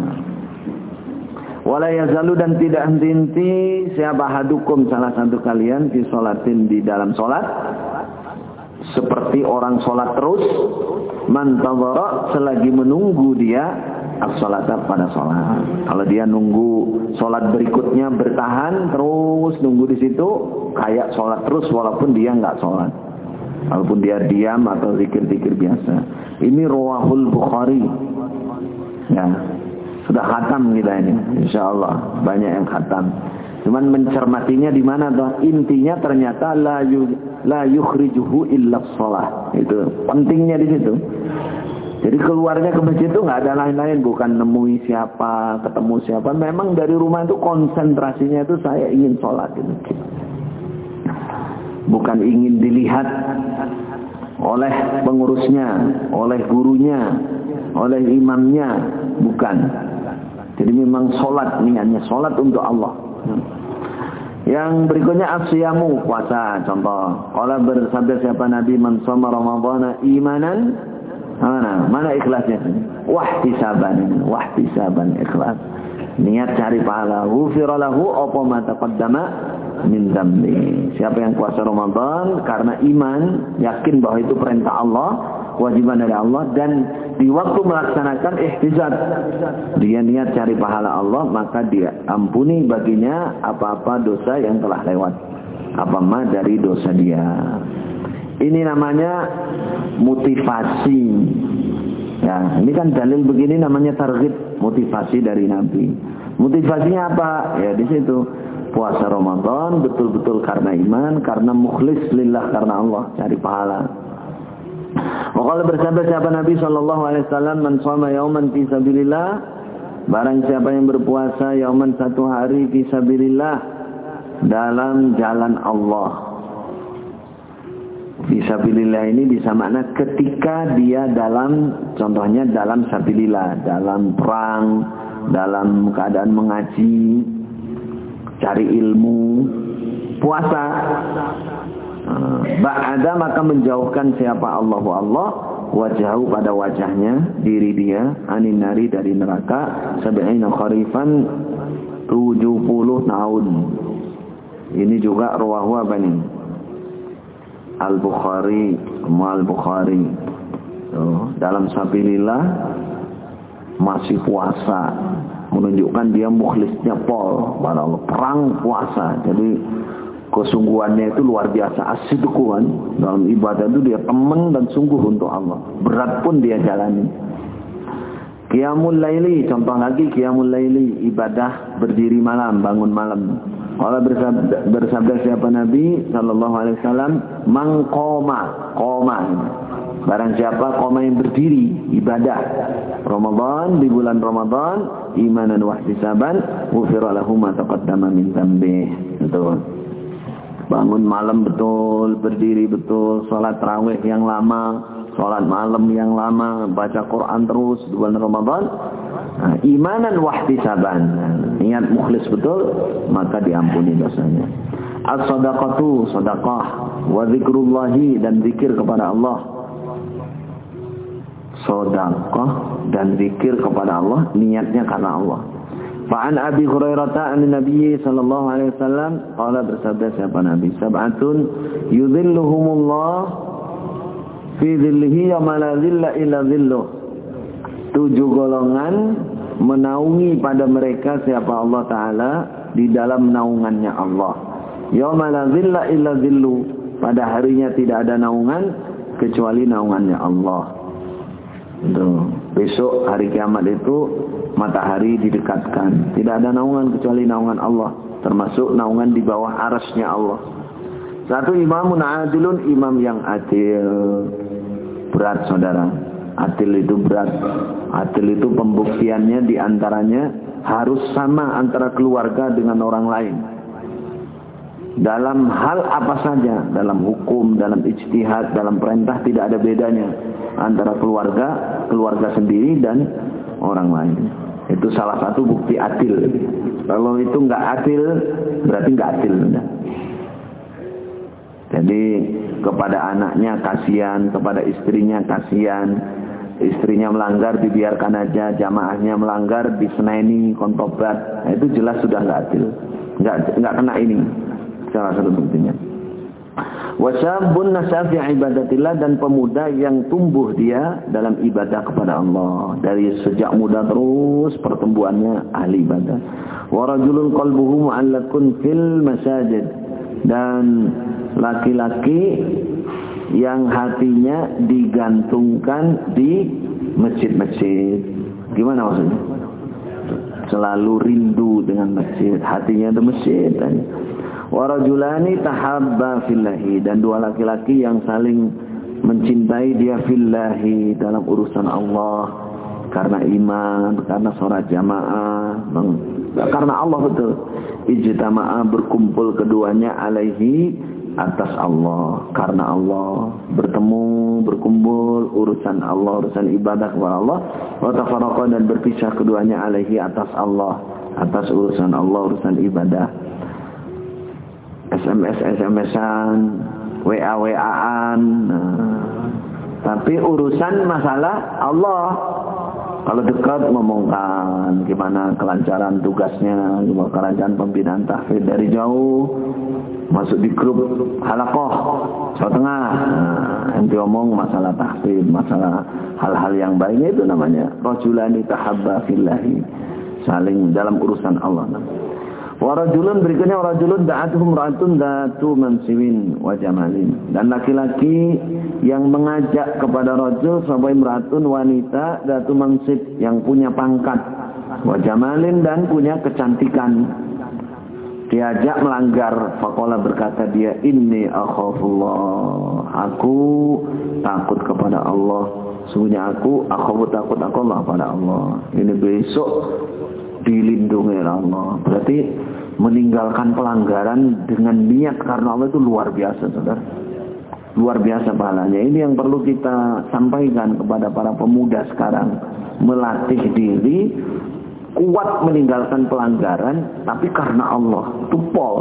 Wala yazalu, dan tidak henti-henti siapa hadukum salah satu kalian di sholatin, di dalam sholat, seperti orang sholat terus, mantadhara, selagi menunggu dia as-sholata pada sholat. Kalau dia nunggu sholat berikutnya bertahan terus nunggu di situ, kayak sholat terus walaupun dia nggak sholat, walaupun dia diam atau zikir-zikir biasa. Ini rawahul Bukhari. Ya, sudah khatam kita ini, insyaallah banyak yang khatam. Cuman mencermatinya di mana tuh? Intinya ternyata la yukhrijuhu illa shalah. Itu pentingnya di situ. Jadi keluarnya ke masjid itu nggak ada lain-lain, bukan nemui siapa, ketemu siapa. Memang dari rumah itu konsentrasinya itu saya ingin sholat di masjid. Bukan ingin dilihat oleh pengurusnya, oleh gurunya, oleh imamnya, bukan. Jadi memang sholat, niatnya sholat untuk Allah. Yang berikutnya asyamu, puasa. Contoh, kalau bersabda siapa Nabi, man shoma ramadhana imanan, mana ikhlasnya? Wahtisaban ikhlas. Niat cari pahala. Ghufira lahu apa ma taqaddama min dzambi. Siapa yang puasa Ramadan karena iman, yakin bahwa itu perintah Allah, kewajiban dari Allah, dan di waktu melaksanakan ihtisab, dia niat cari pahala Allah, maka dia ampuni baginya apa-apa dosa yang telah lewat, apa ma dari dosa dia. Ini namanya motivasi. Ya, ini kan dalil begini namanya targhib, motivasi dari Nabi. Motivasinya apa? Ya di situ. Puasa Ramadan betul-betul karena iman, karena mukhlis lillah, karena Allah, cari pahala. Kalau bersabda siapa Nabi sallallahu alaihi wasallam, man shoma yauman fi sabilillah, barang siapa yang berpuasa yauman, satu hari, fi sabilillah, dalam jalan Allah. Fisabilillah ini bisa makna ketika dia dalam, contohnya dalam sabilillah, dalam perang, dalam keadaan mengaji, cari ilmu, puasa. Ba'ada, maka menjauhkan siapa Allah wajahu, pada wajahnya, diri dia, anin nari, dari neraka, sab'ina kharifan, 70 tahun. Ini juga rawahu apa nih? Al-Bukhari. Dalam sabilillah masih puasa, menunjukkan dia mukhlisnya pol pada Allah, perang puasa. Jadi kesungguhannya itu luar biasa, asidquan dalam ibadah itu dia teman dan sungguh untuk Allah, berat pun dia jalani. Qiyamul laili, contoh lagi qiyamul laili, ibadah berdiri malam, bangun malam. Kalau bersabda siapa Nabi sallallahu alaihi wasallam, man qoma, barang siapa qoma yang berdiri ibadah Ramadan, di bulan Ramadan, imanan wa ihtisaban, ghufira lahu ma taqaddama min dzambi. Betul. Bangun malam betul, berdiri betul, salat tarawih yang lama, salat malam yang lama, baca Quran terus di bulan Ramadan. Nah, imanan wahtisaban, niat mukhlis betul, maka diampuni dosanya. As-sadaqatu, sedekah, wa dzikrullahi, dan zikir kepada Allah. Sedekah dan zikir kepada Allah, niatnya karena Allah. Fa'an Abi Hurairah an Nabi sallallahu alaihi wasallam, qala, bersabda siapa Nabi, sab'atun yudhilluhumullah fi dhillihi yawma la dhilla illa dhilluh. 7 golongan menaungi pada mereka siapa Allah Ta'ala di dalam naungannya Allah. Yawma la dhilla illa dhillu, pada harinya tidak ada naungan kecuali naungannya Allah. Besok hari kiamat itu matahari didekatkan, tidak ada naungan kecuali naungan Allah, termasuk naungan di bawah arasnya Allah. Satu, imamun adilun, imam yang adil. Berat saudara, adil itu berat. Adil itu pembuktiannya diantaranya harus sama antara keluarga dengan orang lain. dalam hal apa saja, dalam hukum, dalam ijtihad, dalam perintah, tidak ada bedanya antara keluarga sendiri dan orang lain. Itu salah satu bukti adil. Kalau itu nggak adil, berarti nggak adil. Jadi kepada anaknya kasihan, kepada istrinya kasihan. Istrinya melanggar dibiarkan aja, jamaahnya melanggar diseneni, kontobat. Nah, itu jelas sudah nggak adil, nggak kena ini. Salah satu buktinya. Wasyabun nasyafi ibadatillah, dan pemuda yang tumbuh dia dalam ibadah kepada Allah dari sejak muda terus pertumbuhannya ahli ibadah. Warajulun qalbuhu mu'allaqun fil masajid, dan laki-laki yang hatinya digantungkan di masjid-masjid. Gimana maksudnya? Selalu rindu dengan masjid, hatinya di masjid. Warajulani tahabba fillahi, dan dua laki-laki yang saling mencintai dia fillahi, dalam urusan Allah, karena iman, karena sholat jamaah, karena Allah betul. Ijtama'a, berkumpul keduanya, alaihi, atas Allah, karena Allah, bertemu, berkumpul, urusan Allah, urusan ibadah kepada Allah. Wa tafarraqa, dan berpisah keduanya, alaihi, atas Allah, atas urusan Allah, urusan ibadah. SMS-an, WA-WA-an, tapi urusan masalah Allah. Kalau dekat ngomongkan gimana kelancaran tugasnya, gimana kelancaran pembinaan tahfidz dari jauh, masuk di grup halaqah Jawa Tengah, nanti omong masalah tahfidz, masalah hal-hal yang baiknya, itu namanya rajulani tahabba fillahi, saling dalam urusan Allah. Warajulun, berikutnya warajulun da'atuhum ra'atun datu mansiwin wa jamalin, dan laki-laki yang mengajak kepada rajul sampai meratun, wanita datu mansib, yang punya pangkat, wa jamalin, dan punya kecantikan, diajak melanggar. Faqala, berkata dia, inni akhafullah, aku takut kepada Allah, sungguhnya aku takut Allah pada Allah. Ini besok dilindungi oleh Allah. Berarti meninggalkan pelanggaran dengan niat karena Allah itu luar biasa, saudara. Luar biasa pahalanya. Ini yang perlu kita sampaikan kepada para pemuda sekarang. Melatih diri, kuat meninggalkan pelanggaran, tapi karena Allah. Itu pol.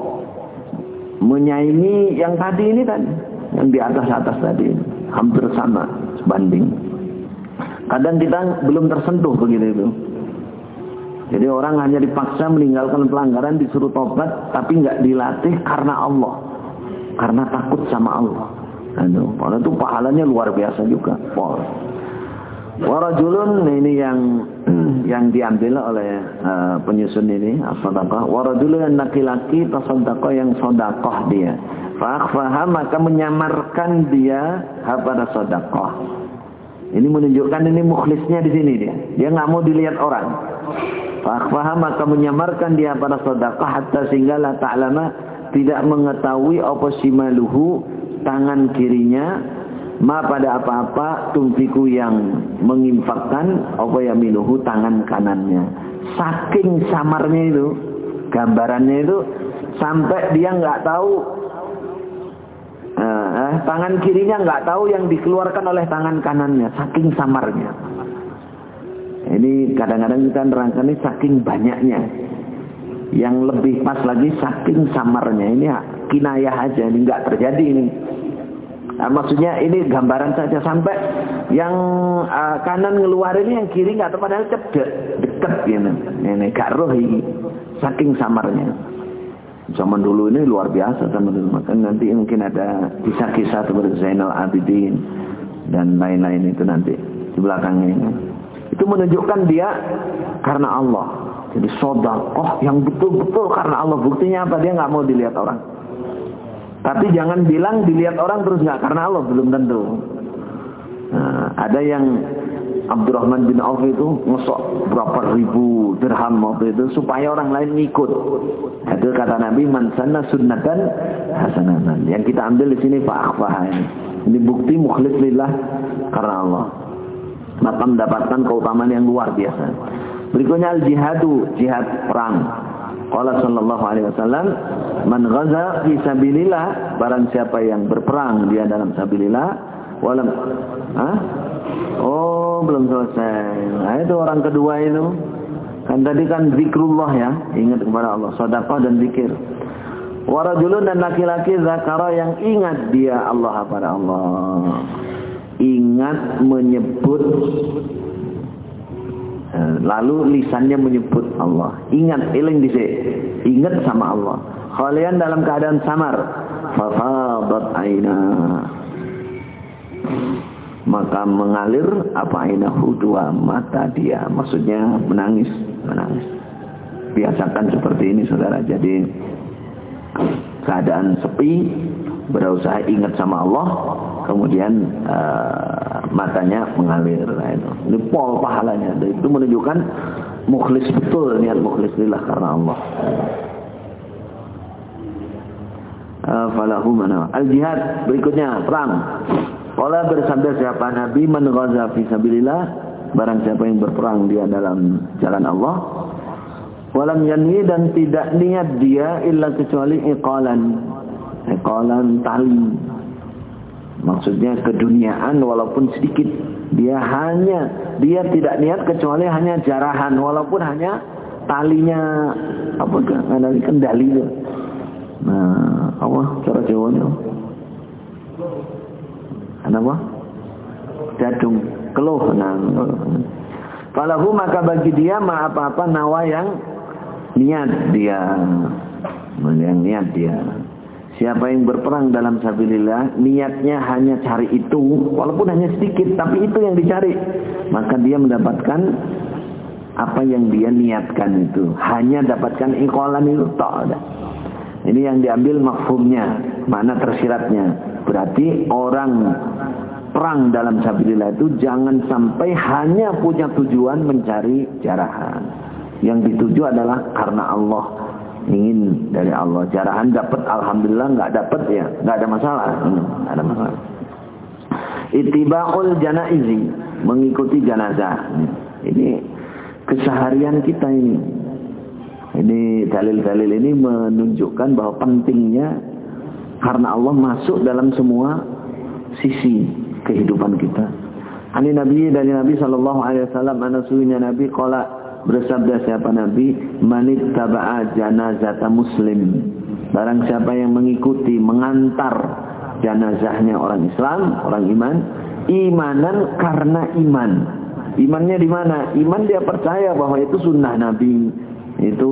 Menyaingi yang tadi ini tadi, yang di atas-atas tadi, hampir sama, sebanding. Kadang kita belum tersentuh begitu itu. Jadi orang hanya dipaksa meninggalkan pelanggaran, disuruh tobat, tapi nggak dilatih karena Allah, karena takut sama Allah. Karena itu pahalanya luar biasa juga. Warajulun, ini yang diambil oleh penyusun ini, as-sadaqah. Warajulun, laki-laki tasadaqah, yang sedekah dia. Fa'akhfaha, maka menyamarkan dia pada sedekah. Ini menunjukkan ini mukhlisnya di sini dia. Dia nggak mau dilihat orang. Fa'akhfaha, maka menyamarkan dia pada sedekah, hatta sehingga la ta'lama, tidak mengetahui apa shimaluhu, tangan kirinya, ma pada apa-apa, tunfiku, yang menginfakkan, apa yaminuhu, tangan kanannya. Saking samarnya itu, gambarannya itu, sampai dia nggak tahu, tangan kirinya nggak tahu yang dikeluarkan oleh tangan kanannya, saking samarnya. Ini kadang-kadang kita nerangkan ini saking banyaknya. Yang lebih pas lagi saking samarnya. Ini kinayah aja, ini nggak terjadi ini. Nah, maksudnya ini gambaran saja, sampai yang kanan ngeluarin, yang kiri nggak tahu, padahal deket gitu. Ini gak roh ini, saking samarnya. Zaman dulu ini luar biasa teman-teman. Maka nanti mungkin ada kisah-kisah seperti Zainal Abidin dan lain-lain itu nanti di belakangnya ini. Itu menunjukkan dia karena Allah. Jadi sedekah yang betul-betul karena Allah. Buktinya apa? Dia nggak mau dilihat orang. Tapi jangan bilang dilihat orang terus nggak karena Allah, belum tentu. Nah, ada yang Abdurrahman bin Auf itu ngosok berapa ribu dirham waktu itu supaya orang lain ngikut. Itu kata Nabi, man sanna sunnatan hasanatan. Yang kita ambil di sini fa'akhfaha ini. Ini bukti mukhlis lillah karena Allah. Maka mendapatkan keutamaan yang luar biasa. Berikutnya al-jihadu, jihad perang. Qala sallallahu alaihi wasallam, man ghaza fi sabilillah, barang siapa yang berperang dia dalam sabilillah, walam oh belum selesai. Nah, itu orang kedua itu. Kan tadi kan zikrullah ya, ingat kepada Allah, sedekah dan zikir. Wa rajulun, dan laki-laki zakara yang ingat dia Allah kepada Allah. Ingat menyebut, lalu lisannya menyebut Allah. Ingat, eling dhisik. Ingat sama Allah. Khalian, dalam keadaan samar. Fafadat aina, maka mengalir apa ainahu, dua mata dia. Maksudnya menangis. Biasakan seperti ini saudara. Jadi keadaan sepi, berusaha ingat sama Allah, kemudian matanya mengalir. Nah, ini pol pahalanya. Dan itu menunjukkan mukhlis betul, niat mukhlis lillah karena Allah. Falahu mana al-jihad, berikutnya perang. Qala, bersabda siapa Nabi, man ghaza fi sabilillah, barang siapa yang berperang dia dalam jalan Allah, walam yanwi, dan tidak niat dia illa kecuali iqalan tali, maksudnya keduniaan walaupun sedikit. Dia tidak niat kecuali hanya jarahan, walaupun hanya talinya apa kendali itu. Nah, apa cara Jawanya? Apa? Jadung, keluh. Falahu, maka bagi dia ma apa-apa nawa yang niat dia. Siapa yang berperang dalam sabilillah, niatnya hanya cari itu, walaupun hanya sedikit, tapi itu yang dicari, maka dia mendapatkan apa yang dia niatkan itu. Hanya dapatkan iqalan itu tak ada. Ini yang diambil mafhumnya, makna tersiratnya. Berarti orang perang dalam sabilillah itu jangan sampai hanya punya tujuan mencari jarahan. Yang dituju adalah karena Allah, ingin dari Allah. Jarahan dapat, alhamdulillah. Nggak dapat ya nggak ada masalah. Nggak ada masalah. Ittiba'ul janaizi, mengikuti jenazah. Ini keseharian kita ini. Ini dalil-dalil ini menunjukkan bahwa pentingnya karena Allah masuk dalam semua sisi kehidupan kita. Ani Nabi, dari Nabi sallallahu alaihi wasallam, anasunya Nabi qala, bersabda siapa Nabi, manittaba'a janazata muslim, barang siapa yang mengikuti, mengantar janazahnya orang Islam, orang iman, imanan karena iman. Imannya di mana? Iman dia percaya bahwa itu sunnah Nabi, itu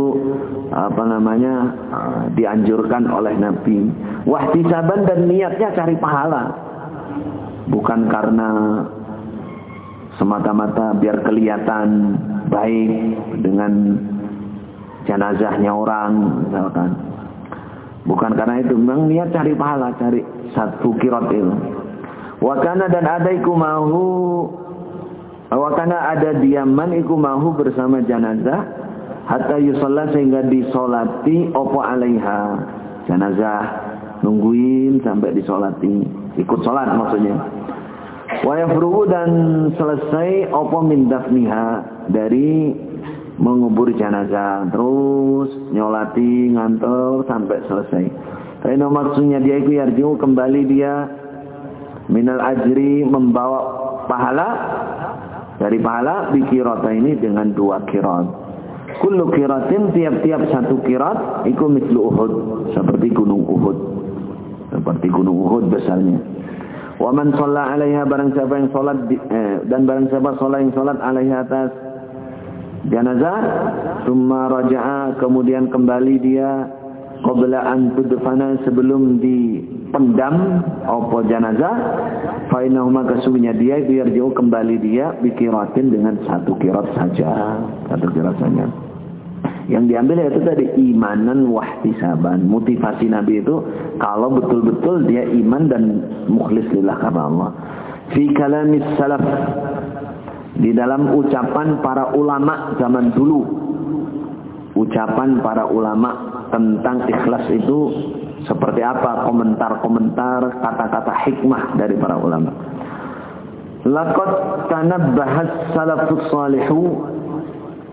dianjurkan oleh Nabi. Wahtisaban, dan niatnya cari pahala, bukan karena semata-mata biar kelihatan baik dengan jenazahnya orang misalkan. Bukan karena itu, memang niat cari pahala, cari satu kirot itu. Wakana, dan ada ikumahu, wakana ada diaman ikumahu bersama jenazah, hatta yusalla, sehingga disolati opo alaiha, jenazah nungguin sampai disolati, ikut sholat maksudnya. Wa yafruhu, dan selesai opo min dafniha, dari mengubur jenazah, terus nyolati ngantor sampai selesai. Tapi maksudnya dia itu yarjiu, kembali dia minal ajri, membawa pahala, dari pahala bikirata ini dengan 2 kirat. Kullu kiratin, tiap-tiap satu kirat, iku mislu Uhud, seperti gunung Uhud. Seperti gunung Uhud besarnya. Wa man shalla 'alaiha, barang siapa yang salat dan barang siapa yang salat 'alaiha, atas jenazah, tsumma raja'a, kemudian kembali dia, qabla an tudfana, sebelum dipendam apa jenazah, fa innahu, maka sesungguhnya dia itu yarji'u, kembali dia bikiratin, dengan 1 kirat saja, 1 kirat saja. Yang diambil itu tadi imanan wahtisaban. Motivasi Nabi itu kalau betul-betul dia iman dan mukhlis lillah karena Allah. Fi kalamis salaf, di dalam ucapan para ulama zaman dulu. Ucapan para ulama tentang ikhlas itu seperti apa, komentar-komentar, kata-kata hikmah dari para ulama. Laqad tanabbahas salafus salihu,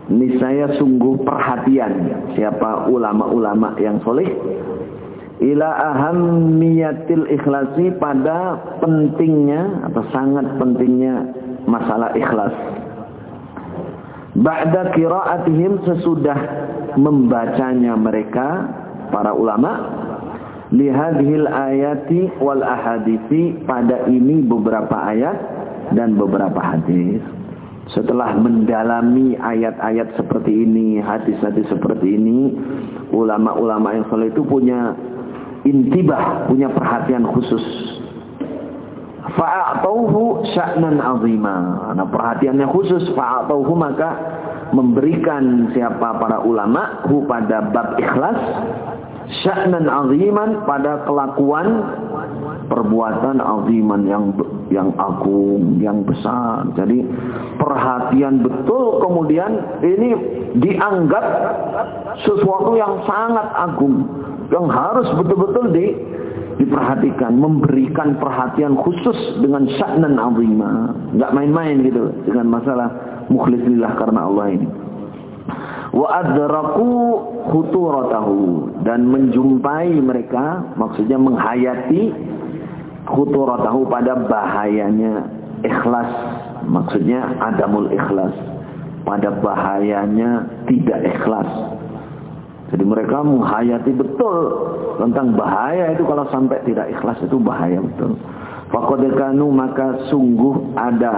niscaya sungguh perhatian siapa ulama-ulama yang soleh ila ahammiyatil ikhlasi, pada pentingnya atau sangat pentingnya masalah ikhlas. Ba'da qiraatihim, sesudah membacanya mereka para ulama, lihadhil ayati wal ahadithi, pada ini beberapa ayat dan beberapa hadis. Setelah mendalami ayat-ayat seperti ini, hadis-hadis seperti ini, ulama-ulama yang saleh itu punya intibah, punya perhatian khusus. Fa'atauhu sya'nan azima. Nah, perhatiannya khusus, fa'atauhu, maka memberikan siapa para ulama hu pada bab ikhlas, sya'nan aziman, pada kelakuan perbuatan aziman yang agung, yang besar. Jadi perhatian betul, kemudian ini dianggap sesuatu yang sangat agung, yang harus betul-betul diperhatikan, memberikan perhatian khusus dengan sya'nan azima. Enggak main-main gitu dengan masalah mukhlis lillah karena Allah ini. Wa adraku khuturatahu, dan menjumpai mereka, maksudnya menghayati khuturatahu, pada bahayanya ikhlas, maksudnya adamul ikhlas, pada bahayanya tidak ikhlas. Jadi mereka menghayati betul tentang bahaya itu kalau sampai tidak ikhlas, itu bahaya betul. Faqad kanu, maka sungguh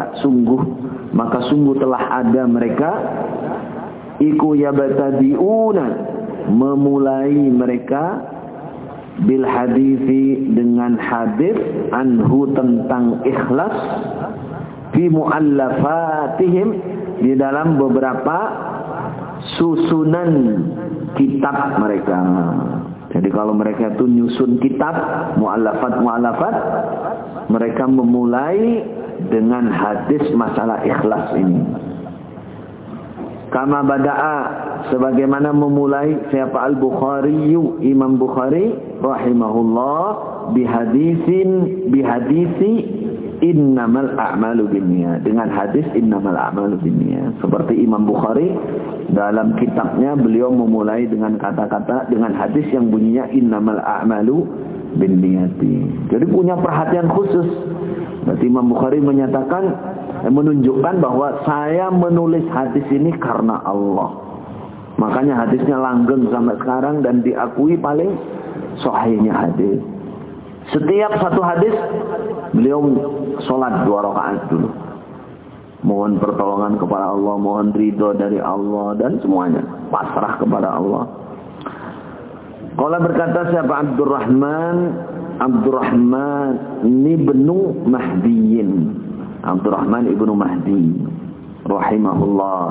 telah ada mereka iku yabtadiuna, memulai mereka bil hadithi, dengan hadis anhu, tentang ikhlas, fi muallafatihim, di dalam beberapa susunan kitab mereka. Jadi kalau mereka itu nyusun kitab muallafat, mereka memulai dengan hadis masalah ikhlas ini. Kama bada'a, sebagaimana memulai siapa Al-Bukhari, Imam Bukhari rahimahullah, bihadisi innamal a'malu binniyat, dengan hadis innamal a'malu binniyat. Seperti Imam Bukhari dalam kitabnya, beliau memulai dengan kata-kata, dengan hadis yang bunyinya innamal a'malu binniyati. Jadi punya perhatian khusus. Berarti Imam Bukhari menunjukkan bahwa saya menulis hadis ini karena Allah. Makanya hadisnya langgeng sampai sekarang dan diakui paling sahihnya hadis. Setiap satu hadis beliau sholat 2 rakaat dulu. Mohon pertolongan kepada Allah, mohon ridho dari Allah, dan semuanya pasrah kepada Allah. Qala, berkata siapa Abdurrahman ibnu Mahdiin, Abdurrahman ibnu Mahdi rahimahullah.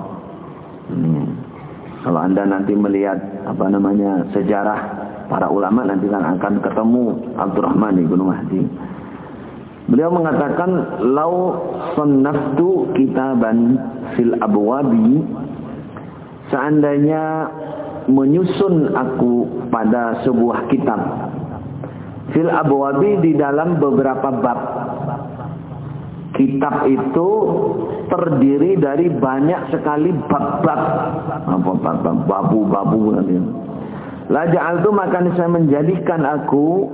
Kalau Anda nanti melihat sejarah para ulama, nanti akan ketemu Abdurrahman ibnu Mahdi. Beliau mengatakan, lau sannaftu kitaban fil abwabi, seandainya menyusun aku pada sebuah kitab, fil abwabi, di dalam beberapa bab. Kitab itu terdiri dari banyak sekali bab-bab, babu-babu. La ja'altu, maka saya menjadikan aku,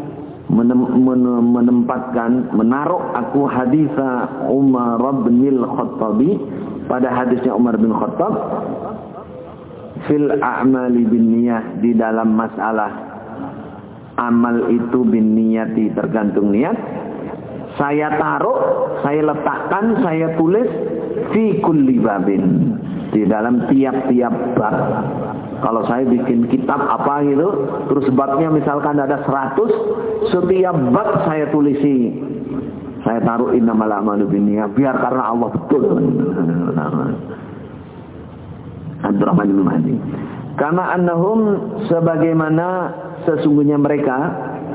menaruh aku haditha Umar bin Khattabi, pada hadisnya Umar bin Khattab, fil a'mali bin niyah, di dalam masalah amal itu bin niyati, tergantung niat. Saya taruh, saya letakkan, saya tulis fi kulli babin, di dalam tiap-tiap bab. Kalau saya bikin kitab apa gitu, terus babnya misalkan ada 100, setiap bab saya tulisi, saya taruh innamal a'malu binniyat, biar karena Allah betul. Abdurrahman bin Mahdi. Kama annahum, sebagaimana sesungguhnya mereka,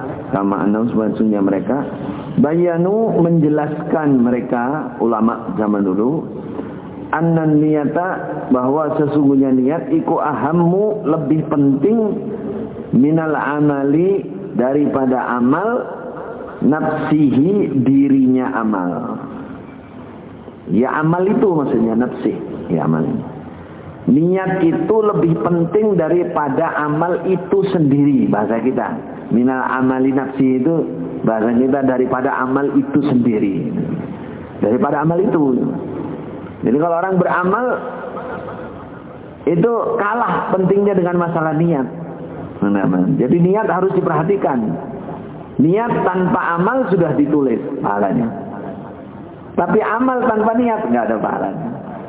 bayanu, menjelaskan mereka ulama zaman dulu, annan niyata, bahwa sesungguhnya niat iku ahammu, lebih penting, minal amali, daripada amal, nafsihi, dirinya amal. Ya amal itu maksudnya nafsih, ya amal. Niat itu lebih penting daripada amal itu sendiri, bahasa kita. Minal amali nafsi itu bahasa kita, daripada amal itu sendiri. Daripada amal itu. Jadi kalau orang beramal itu kalah pentingnya dengan masalah niat. Jadi niat harus diperhatikan. Niat tanpa amal sudah ditulis pahalanya. Tapi amal tanpa niat nggak ada pahalanya.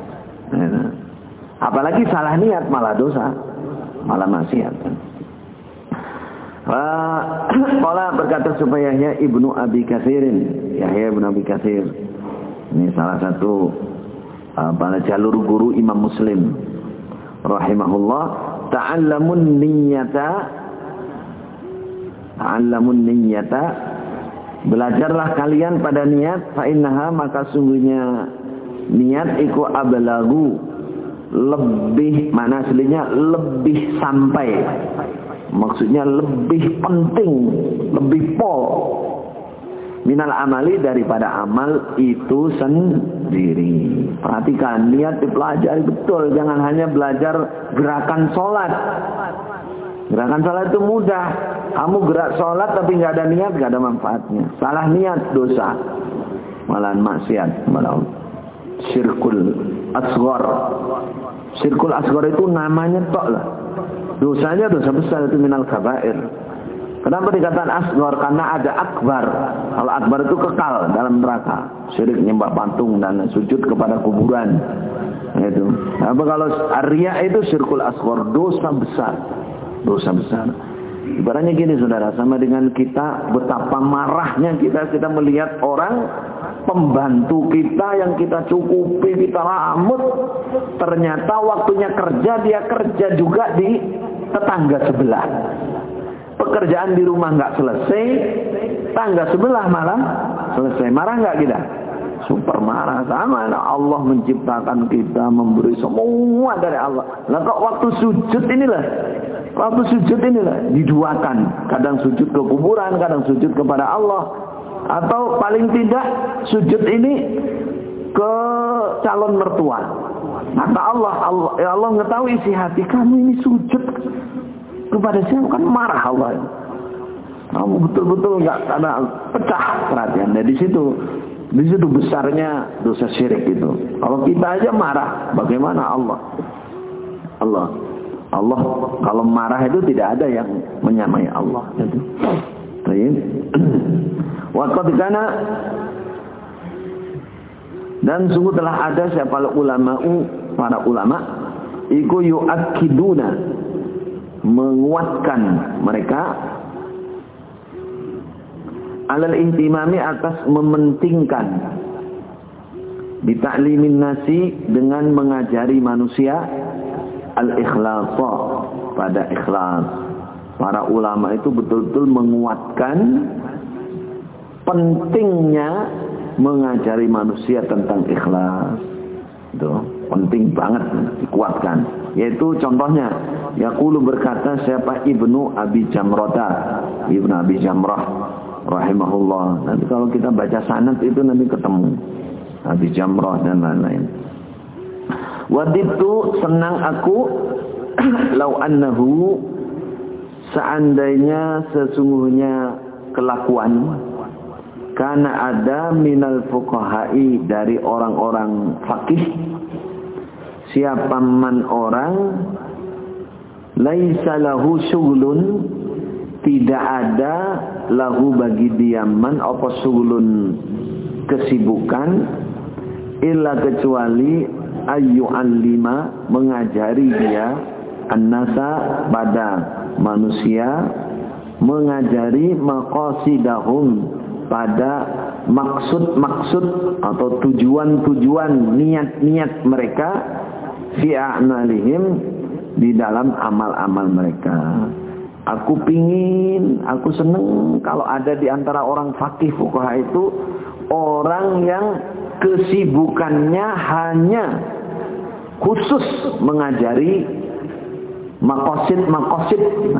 Apalagi salah niat malah dosa, malah maksiat. Qala berkata supayanya Ibnu Abi Katsirin, Yahya bin Abi Katsir. Ini salah satu pada jalur guru Imam Muslim rahimahullah, ta'allamun niyyata, belajarlah kalian pada niat, fa innaha, maka sungguhnya niat iku ablagu, lebih, mana aslinya lebih sampai, maksudnya lebih penting, lebih pol minal amali, daripada amal itu sendiri. Perhatikan, niat dipelajari betul, jangan hanya belajar gerakan sholat. Gerakan sholat itu mudah, kamu gerak sholat tapi nggak ada niat, nggak ada manfaatnya. Salah niat dosa, malahan maksiat, malahan syirkul asghar. Syirkul asghar itu namanya tok lah. Dosanya dosa besar, itu minal kabair. Kenapa dikatakan asghar? Karena ada akbar. Kalau akbar itu kekal dalam neraka. Syirik, nyembah patung dan sujud kepada kuburan. Itu. Apa kalau riya itu syirkul asghar, dosa besar. Dosa besar. Ibaratnya gini saudara, sama dengan kita, betapa marahnya kita melihat orang pembantu kita yang kita cukupi, kita lamut, ternyata waktunya kerja, dia kerja juga di tetangga sebelah. Pekerjaan di rumah nggak selesai, tangga sebelah malam selesai. Marah nggak kita? Super marah. Sama Allah menciptakan kita, memberi semua dari Allah. Lah kok waktu sujud inilah diduakan. Kadang sujud ke kuburan, kadang sujud kepada Allah. Atau paling tidak sujud ini ke calon mertua. Maka Allah mengetahui isi hati kamu, ini sujud kepada siapa, kan marah Allah. Kamu betul-betul nggak ada, pecah perhatian. Nah, di situ besarnya dosa syirik itu. Kalau kita aja marah, bagaimana Allah kalau marah itu tidak ada yang menyamai Allah. Itu. Waqad kana, dan sungguh telah ada siapa para ulama iku yu'akkiduna, menguatkan mereka alal ihtimami, atas mementingkan bita'limin nasi, dengan mengajari manusia al-ikhlasa, pada ikhlas. Para ulama itu betul-betul menguatkan pentingnya mengajari manusia tentang ikhlas. Itu penting banget dikuatkan. Yaitu contohnya, yaqulu, berkata siapa Ibnu Abi Jamrah rahimahullah. Nanti kalau kita baca sanad itu nanti ketemu Abi Jamrah dan lain-lain. Wadidtu, senang aku, lau annahu, seandainya sesungguhnya kelakuan, karena ada minal fuqahai, dari orang-orang fakih, siapa man orang laisa lahu syughlun, tidak ada lahu bagi dia man apa syughlun, kesibukan, illa kecuali ayu allima, mengajari dia annasa, pada manusia, mengajari maqasidahum, pada maksud-maksud atau tujuan-tujuan, niat-niat mereka, fi a'malihim, di dalam amal-amal mereka. Aku seneng kalau ada di antara orang fakih fuqaha itu orang yang kesibukannya hanya khusus mengajari maqasid,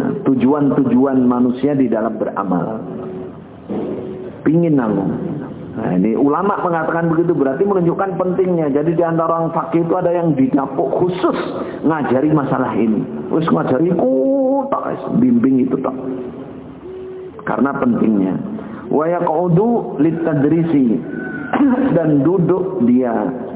tujuan-tujuan manusia di dalam beramal. Pingin aku Nah, ini ulama mengatakan begitu, berarti menunjukkan pentingnya. Jadi di antara orang fakih itu ada yang didapuk khusus ngajari masalah ini. Terus ngajari bimbing itu tak. Karena pentingnya. Wa yaqudu litadrisi dan duduk dia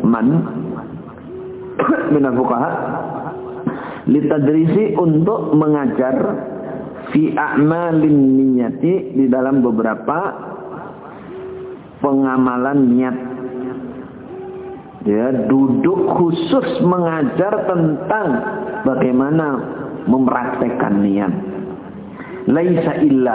minal fuqaha litadrisi untuk mengajar fi a'malin niyati di dalam beberapa pengamalan niat. Dia duduk khusus mengajar tentang bagaimana mempraktekkan niat. Laisa illa,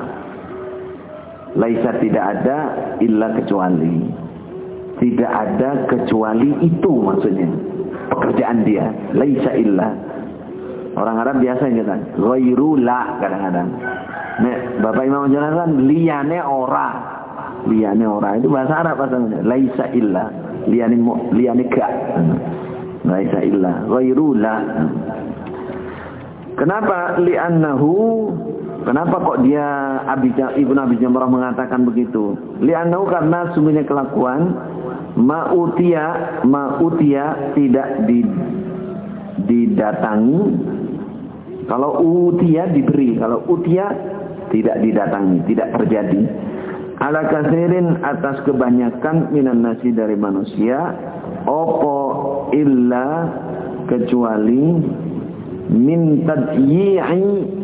laisa tidak ada illa kecuali, tidak ada kecuali itu maksudnya pekerjaan dia. Laisa illa, orang Arab biasa kan ghairu la kadang-kadang. Nek Bapak Imam menjelaskan liyane ora. Liyane ora itu bahasa Arab bahasanya. Laisa illa, liyane ga. Laisa illa, ghairu la. Kenapa li'annahu? Kenapa kok dia Ibnu Abi Jamrah mengatakan begitu? Li'annahu karena sungguhnya kelakuan ma'utia tidak didatangi. Kalau utia diberi, kalau utia tidak didatangi, tidak terjadi. Ala kasirin atas kebanyakan minan nasi dari manusia, opo illa kecuali min tadyi'i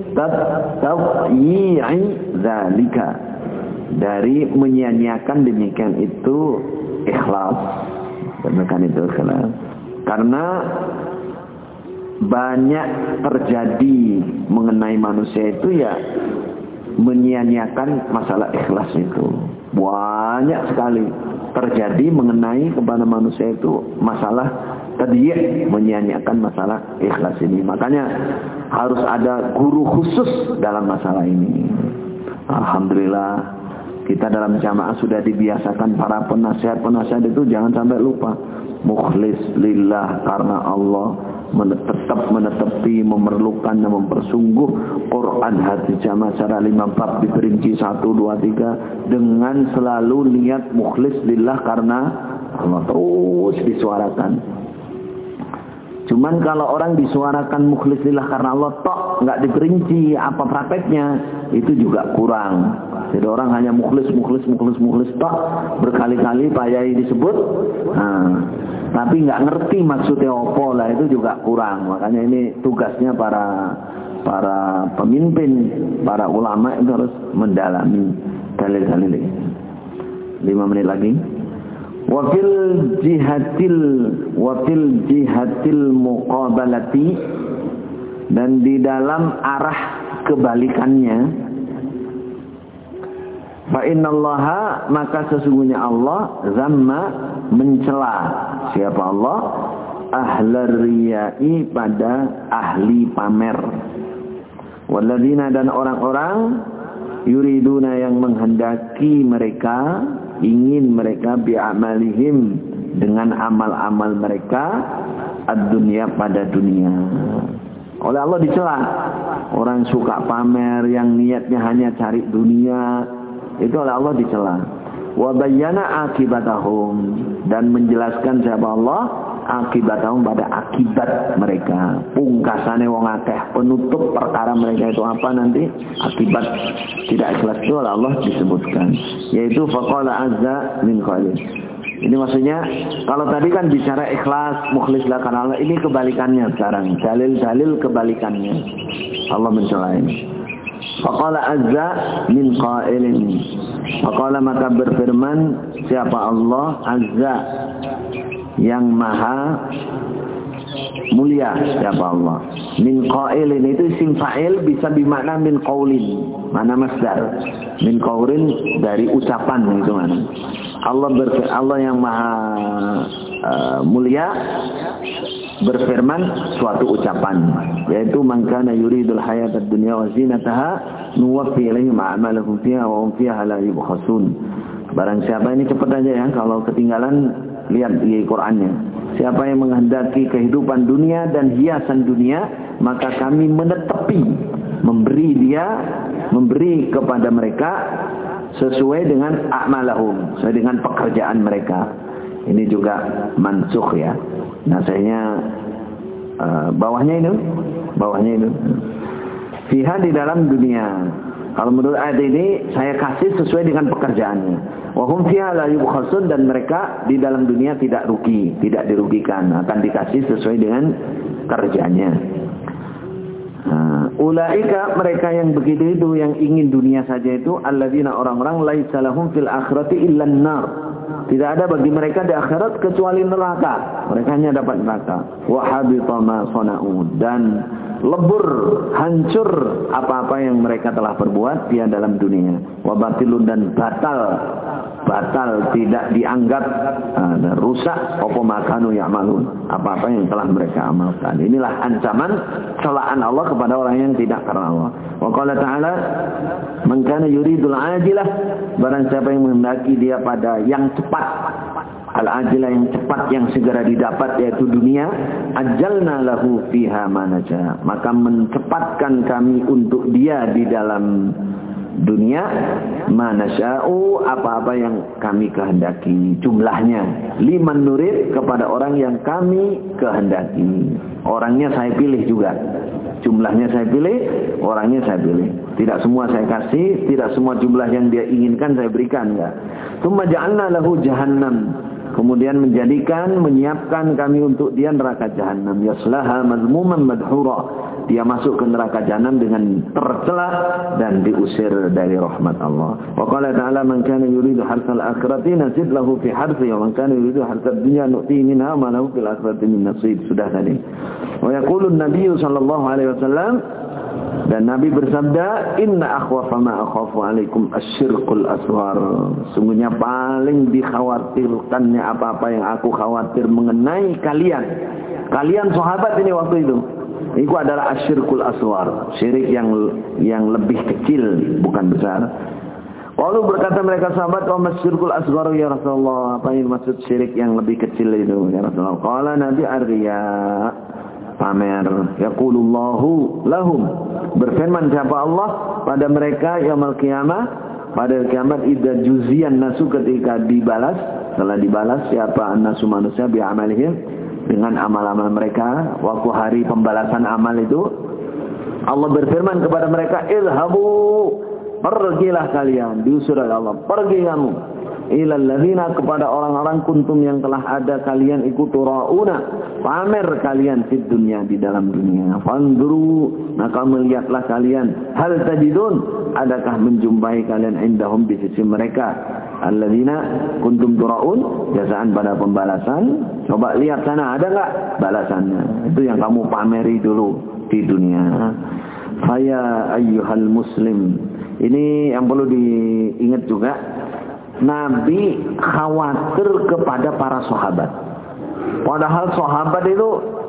zalika, dari menyia-nyiakan demikian itu ikhlas. Demikian itu ikhlas. Karena banyak terjadi mengenai manusia itu ya menyia-nyiakan masalah ikhlas itu. Banyak sekali terjadi mengenai kepada manusia itu masalah tadyi', menyia-nyiakan masalah ikhlas ini. Makanya harus ada guru khusus dalam masalah ini. Alhamdulillah kita dalam jamaah sudah dibiasakan para penasihat itu jangan sampai lupa mukhlis lillah, karena Allah tetap menetepi, memerlukan dan mempersungguh Quran hadis jamaah secara 5 bab diperinci 1, 2, 3 dengan selalu niat mukhlis lillah karena Allah, terus disuarakan. Cuman kalau orang disuarakan mukhlis lillah karena Allah tok, nggak diperinci apa prakteknya, itu juga kurang. Jadi orang hanya mukhlis tok, berkali-kali Pak Yai disebut, tapi nggak ngerti maksudnya apa lah, itu juga kurang. Makanya ini tugasnya para pemimpin, para ulama itu harus mendalami dalil-dalil ini. 5 menit lagi. Wafil jihatil muqabalati, dan di dalam arah kebalikannya, fa innallaha, maka sesungguhnya Allah zamma, mencela siapa Allah, ahlar riyai, pada ahli pamer, walladzina, dan orang-orang yuriduna yang menghendaki mereka, ingin mereka bi'amalihim, dengan amal-amal mereka, ad-dunya, pada dunia. Oleh Allah dicela orang suka pamer yang niatnya hanya cari dunia, itu oleh Allah dicela. Wa bayyana akibatahum, dan menjelaskan siapa Allah akibatahum, pada akibat mereka, pungkasane wong akeh, penutup perkara mereka itu apa nanti, akibat tidak ikhlas itu oleh Allah disebutkan, yaitu faqala azza min qailin. Ini maksudnya kalau tadi kan bicara ikhlas mukhlis lah karena Allah, ini kebalikannya sekarang, dalil-dalil kebalikannya. Allah mencela ini. Faqala azza min qailin, faqala, maka berfirman siapa Allah azza, yang maha mulia, siapa Allah. Min qailin itu isim fa'il, bisa bermakna min qaulin, mana masdar. Min qaulin dari ucapan, itu mana. Allah yang maha mulia berfirman suatu ucapan, yaitu man kana yuridul hayatad dunya wa zinataha nuwaffi ilaihim a'malahum fiha wa hum fiha la yubkhasun. Barang siapa, ini cepat aja ya, kalau ketinggalan lihat di Qur'annya. Siapa yang menghendaki kehidupan dunia dan hiasan dunia, maka kami menetepi, memberi kepada mereka sesuai dengan a'malahum, sesuai dengan pekerjaan mereka. Ini juga mansukh ya. Nasihnya bawahnya itu. Fiha di dalam dunia. Kalau menurut ayat ini saya kasih sesuai dengan pekerjaannya. Wa hum fiha la yubkhasun, dan mereka di dalam dunia tidak rugi, tidak dirugikan, akan dikasih sesuai dengan kerjanya. Ulaika, mereka yang begitu itu, yang ingin dunia saja itu, alladzina, orang-orang laisa lahum fil akhirati illan nar. Tidak ada bagi mereka di akhirat kecuali neraka. Mereka hanya dapat neraka. Wa habita ma sana'u, dan lebur, hancur apa-apa yang mereka telah perbuat dia dalam dunia. Wa batilun, dan batal tidak dianggap rusak apa makanu ya'malun, apa-apa yang telah mereka amalkan. Inilah ancaman celaan Allah kepada orang yang tidak karena Allah. Wa qala ta'ala, man kana yuridul ajilah, barang siapa yang menghendaki dia pada yang cepat, al-ajilah yang cepat, yang segera didapat, yaitu dunia, ajalna lahu fiha ma nasha, maka mencepatkan kami untuk dia di dalam dunia ma nasya'u, apa-apa yang kami kehendaki, jumlahnya, liman nurid, kepada orang yang kami kehendaki. Orangnya saya pilih juga, jumlahnya saya pilih, orangnya saya pilih. Tidak semua saya kasih, tidak semua jumlah yang dia inginkan saya berikan, enggak. Tsumma ja'alna lahu jahannam, kemudian menyiapkan kami untuk dia neraka jahanam, yaslaha mazmuman madhura, dia masuk ke neraka jahanam dengan tercela dan diusir dari rahmat Allah. Wa qala ta'ala, man kana yuridu harsal akhirati nazid lahu fi harsi, wa man kana yuridu harsad dunya nu'tihi minha ma lahu fil akhirati min nasib. Sudah tadi. Wa yaqulu an-nabiy sallallahu alaihi wasallam, dan Nabi bersabda, inna akhwafa ma akhafu alaikum asyirkul asghar, sungguhnya paling dikhawatirkannya apa-apa yang aku khawatir mengenai kalian sahabat ini waktu itu adalah asyirkul asghar, syirik yang lebih kecil, bukan besar. Lalu berkata mereka sahabat, oh masyirkul asghar ya Rasulullah, apa yang maksud syirik yang lebih kecil itu ya Rasulullah? Qala Nabi, ar-riya, pamer. Yaqulullahu lahum, berfirman siapa Allah pada mereka yaumul qiyamah, pada kiamat, idza juziyan nasu, ketika dibalas, setelah dibalas siapa an-nasu, manusia, bi amalihim, dengan amal-amal mereka, waktu hari pembalasan amal itu, Allah berfirman kepada mereka, ilhabu, pergilah kalian, diusir oleh Allah, pergi kamu, ilal ladzina, kepada orang-orang kuntum yang telah ada kalian ikut turauna, pamer kalian di dunia, di dalam dunia. Fanduru, maka melihatlah kalian, hal tajidun, adakah menjumpai kalian indahum, di sisi mereka, alladzina kuntum turaun, jasaan pada pembalasan. Coba lihat sana, ada enggak balasannya? Itu yang kamu pameri dulu di dunia. Faya ayyuhal muslim, ini yang perlu diingat juga, Nabi khawatir kepada para sahabat. Padahal sahabat itu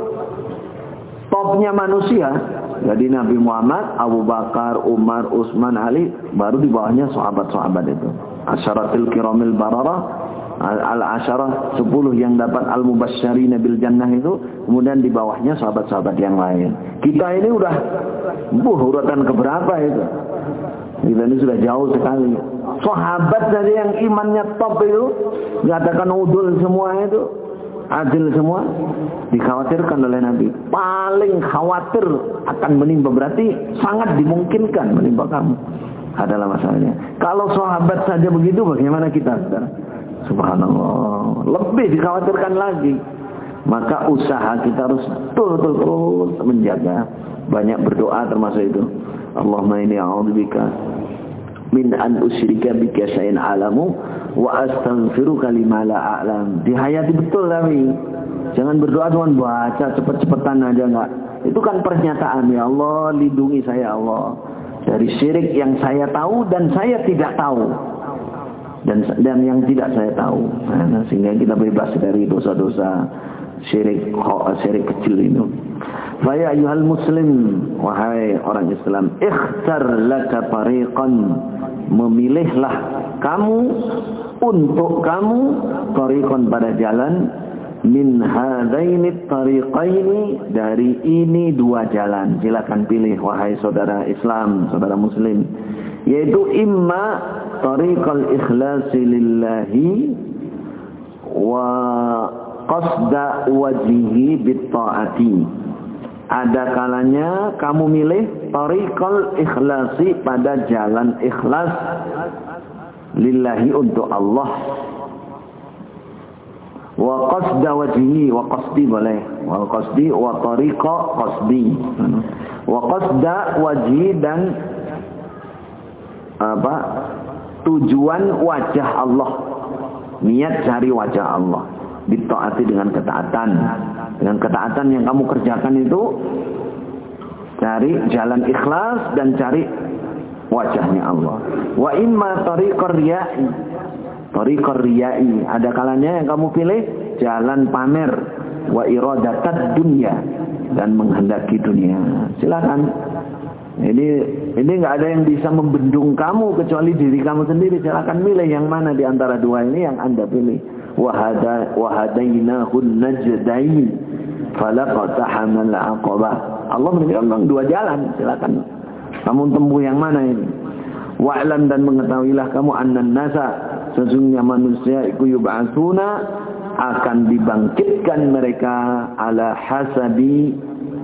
topnya manusia. Jadi Nabi Muhammad, Abu Bakar, Umar, Utsman, Ali, baru di bawahnya sahabat-sahabat itu. Asyaratil kiramil bararah, al-asyarah 10 yang dapat al-mubasysyirina bil jannah itu, kemudian di bawahnya sahabat-sahabat yang lain. Kita ini udah urutan keberapa itu? Kita ini sudah jauh sekali. Sahabat saja yang imannya top itu, dikatakan udul semua itu, adil semua, dikhawatirkan oleh Nabi. Paling khawatir akan menimpa, berarti sangat dimungkinkan menimpa kamu. Adalah masalahnya. Kalau sahabat saja begitu, bagaimana kita, saudara? Subhanallah, lebih dikhawatirkan lagi. Maka usaha kita harus terus menjaga, banyak berdoa termasuk itu. Allahumma inni a'udzubika min an usyrika bika syai'an a'lamu wa astaghfiruka lima la a'lam. Dihayati betul tapi jangan berdoa cuma baca cepet-cepetan aja, enggak. Itu kan pernyataan, ya Allah lindungi saya Allah dari syirik yang saya tahu dan saya tidak tahu, dan yang tidak saya tahu. Nah, sehingga kita bebas dari dosa-dosa syirik kecil itu. Fa ya ayyuhal muslim, wahai orang Islam, ikhtar laka tariqan, memilihlah kamu untuk kamu tariqan, pada jalan, min hadaini tariqaini, dari ini dua jalan. Silakan pilih wahai saudara Islam, saudara muslim, yaitu imma tariqal ikhlasi lillahi wa qasda wajhihi bitta'ati. Ada kalanya kamu milih tariqal ikhlasi, pada jalan ikhlas lillahi untuk Allah, wa qasda wajhihi, wa qasdi boleh, wa qasdi wa tariqa qasdi, wa qasda wajhi, dan tujuan wajah Allah, niat cari wajah Allah, ditaati dengan ketaatan. Dengan ketaatan yang kamu kerjakan itu cari jalan ikhlas dan cari wajahnya Allah. Wa imma tariqar riya'i, tariqar riya'i, ada kalanya yang kamu pilih jalan pamer, wa iradatad dunya, dan menghendaki dunia. Silakan. Ini nggak ada yang bisa membendung kamu kecuali diri kamu sendiri. Silakan milih yang mana di antara dua ini yang Anda pilih. Wahadainahun najdain falaqatahamal aqabah. Allah memberikan dua jalan. Silakan kamu tempuh yang mana ini. Wa'lam, dan mengetahuilah kamu annan nasa, sesungguhnya manusia iku yub'atsuna, akan dibangkitkan mereka ala hasabi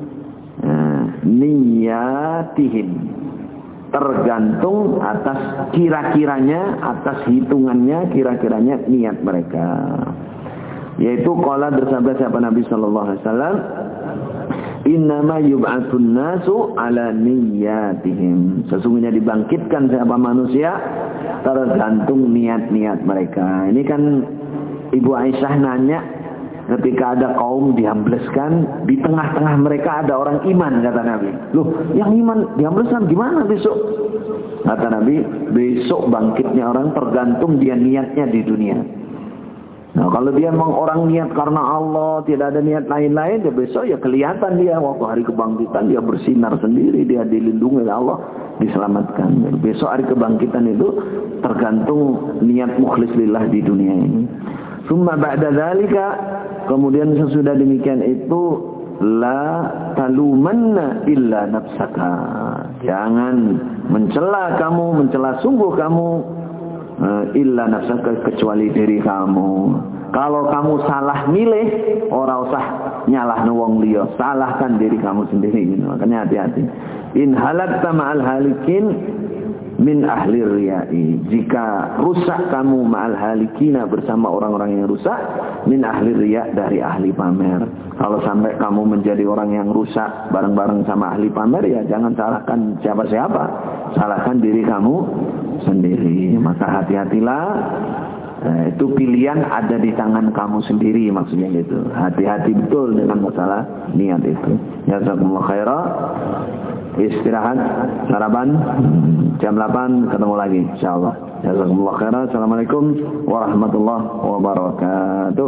niyatihim, tergantung atas kira-kiranya, atas hitungannya, kira-kiranya niat mereka. Yaitu qala, bersabda siapa Nabi sallallahu alaihi wasallam, innama yub'atsun nasu ala niyatihim, sesungguhnya dibangkitkan siapa manusia tergantung niat-niat mereka. Ini kan Ibu Aisyah nanya, ketika ada kaum diambleskan, di tengah-tengah mereka ada orang iman, kata Nabi. Loh, yang iman diambleskan gimana besok? Kata Nabi, besok bangkitnya orang tergantung dia niatnya di dunia. Nah, kalau dia memang orang niat karena Allah, tidak ada niat lain-lain, ya besok ya kelihatan dia waktu hari kebangkitan, dia bersinar sendiri, dia dilindungi oleh Allah, diselamatkan. Jadi besok hari kebangkitan itu tergantung niat mukhlis lillah di dunia ini. Summa ba'da dzalika, kemudian sesudah demikian itu, la talumanna illa nafsaka, jangan mencela kamu, mencela sungguh kamu, illa nafsaka, kecuali diri kamu. Kalau kamu salah milih, ora usah nyalahno wong liya, salahkan diri kamu sendiri gitu. Makanya hati-hati. In halakta ma'al halikin min ahli riya'i, jika rusak kamu ma'al halikina, bersama orang-orang yang rusak, min ahli riya', dari ahli pamer. Kalau sampai kamu menjadi orang yang rusak bareng-bareng sama ahli pamer, ya jangan salahkan siapa-siapa, salahkan diri kamu sendiri. Maka hati-hatilah, itu pilihan ada di tangan kamu sendiri, maksudnya gitu. Hati-hati betul dengan masalah niat itu. Jazakumullah khairan. Istirahat, sarapan, jam 8 ketemu lagi insyaallah. Jazakumullah khairan. Assalamualaikum warahmatullahi wabarakatuh.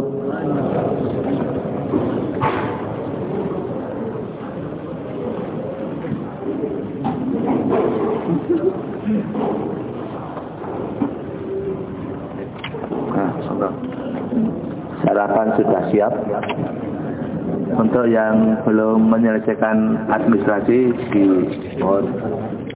Sarapan sudah siap. Untuk yang belum menyelesaikan administrasi di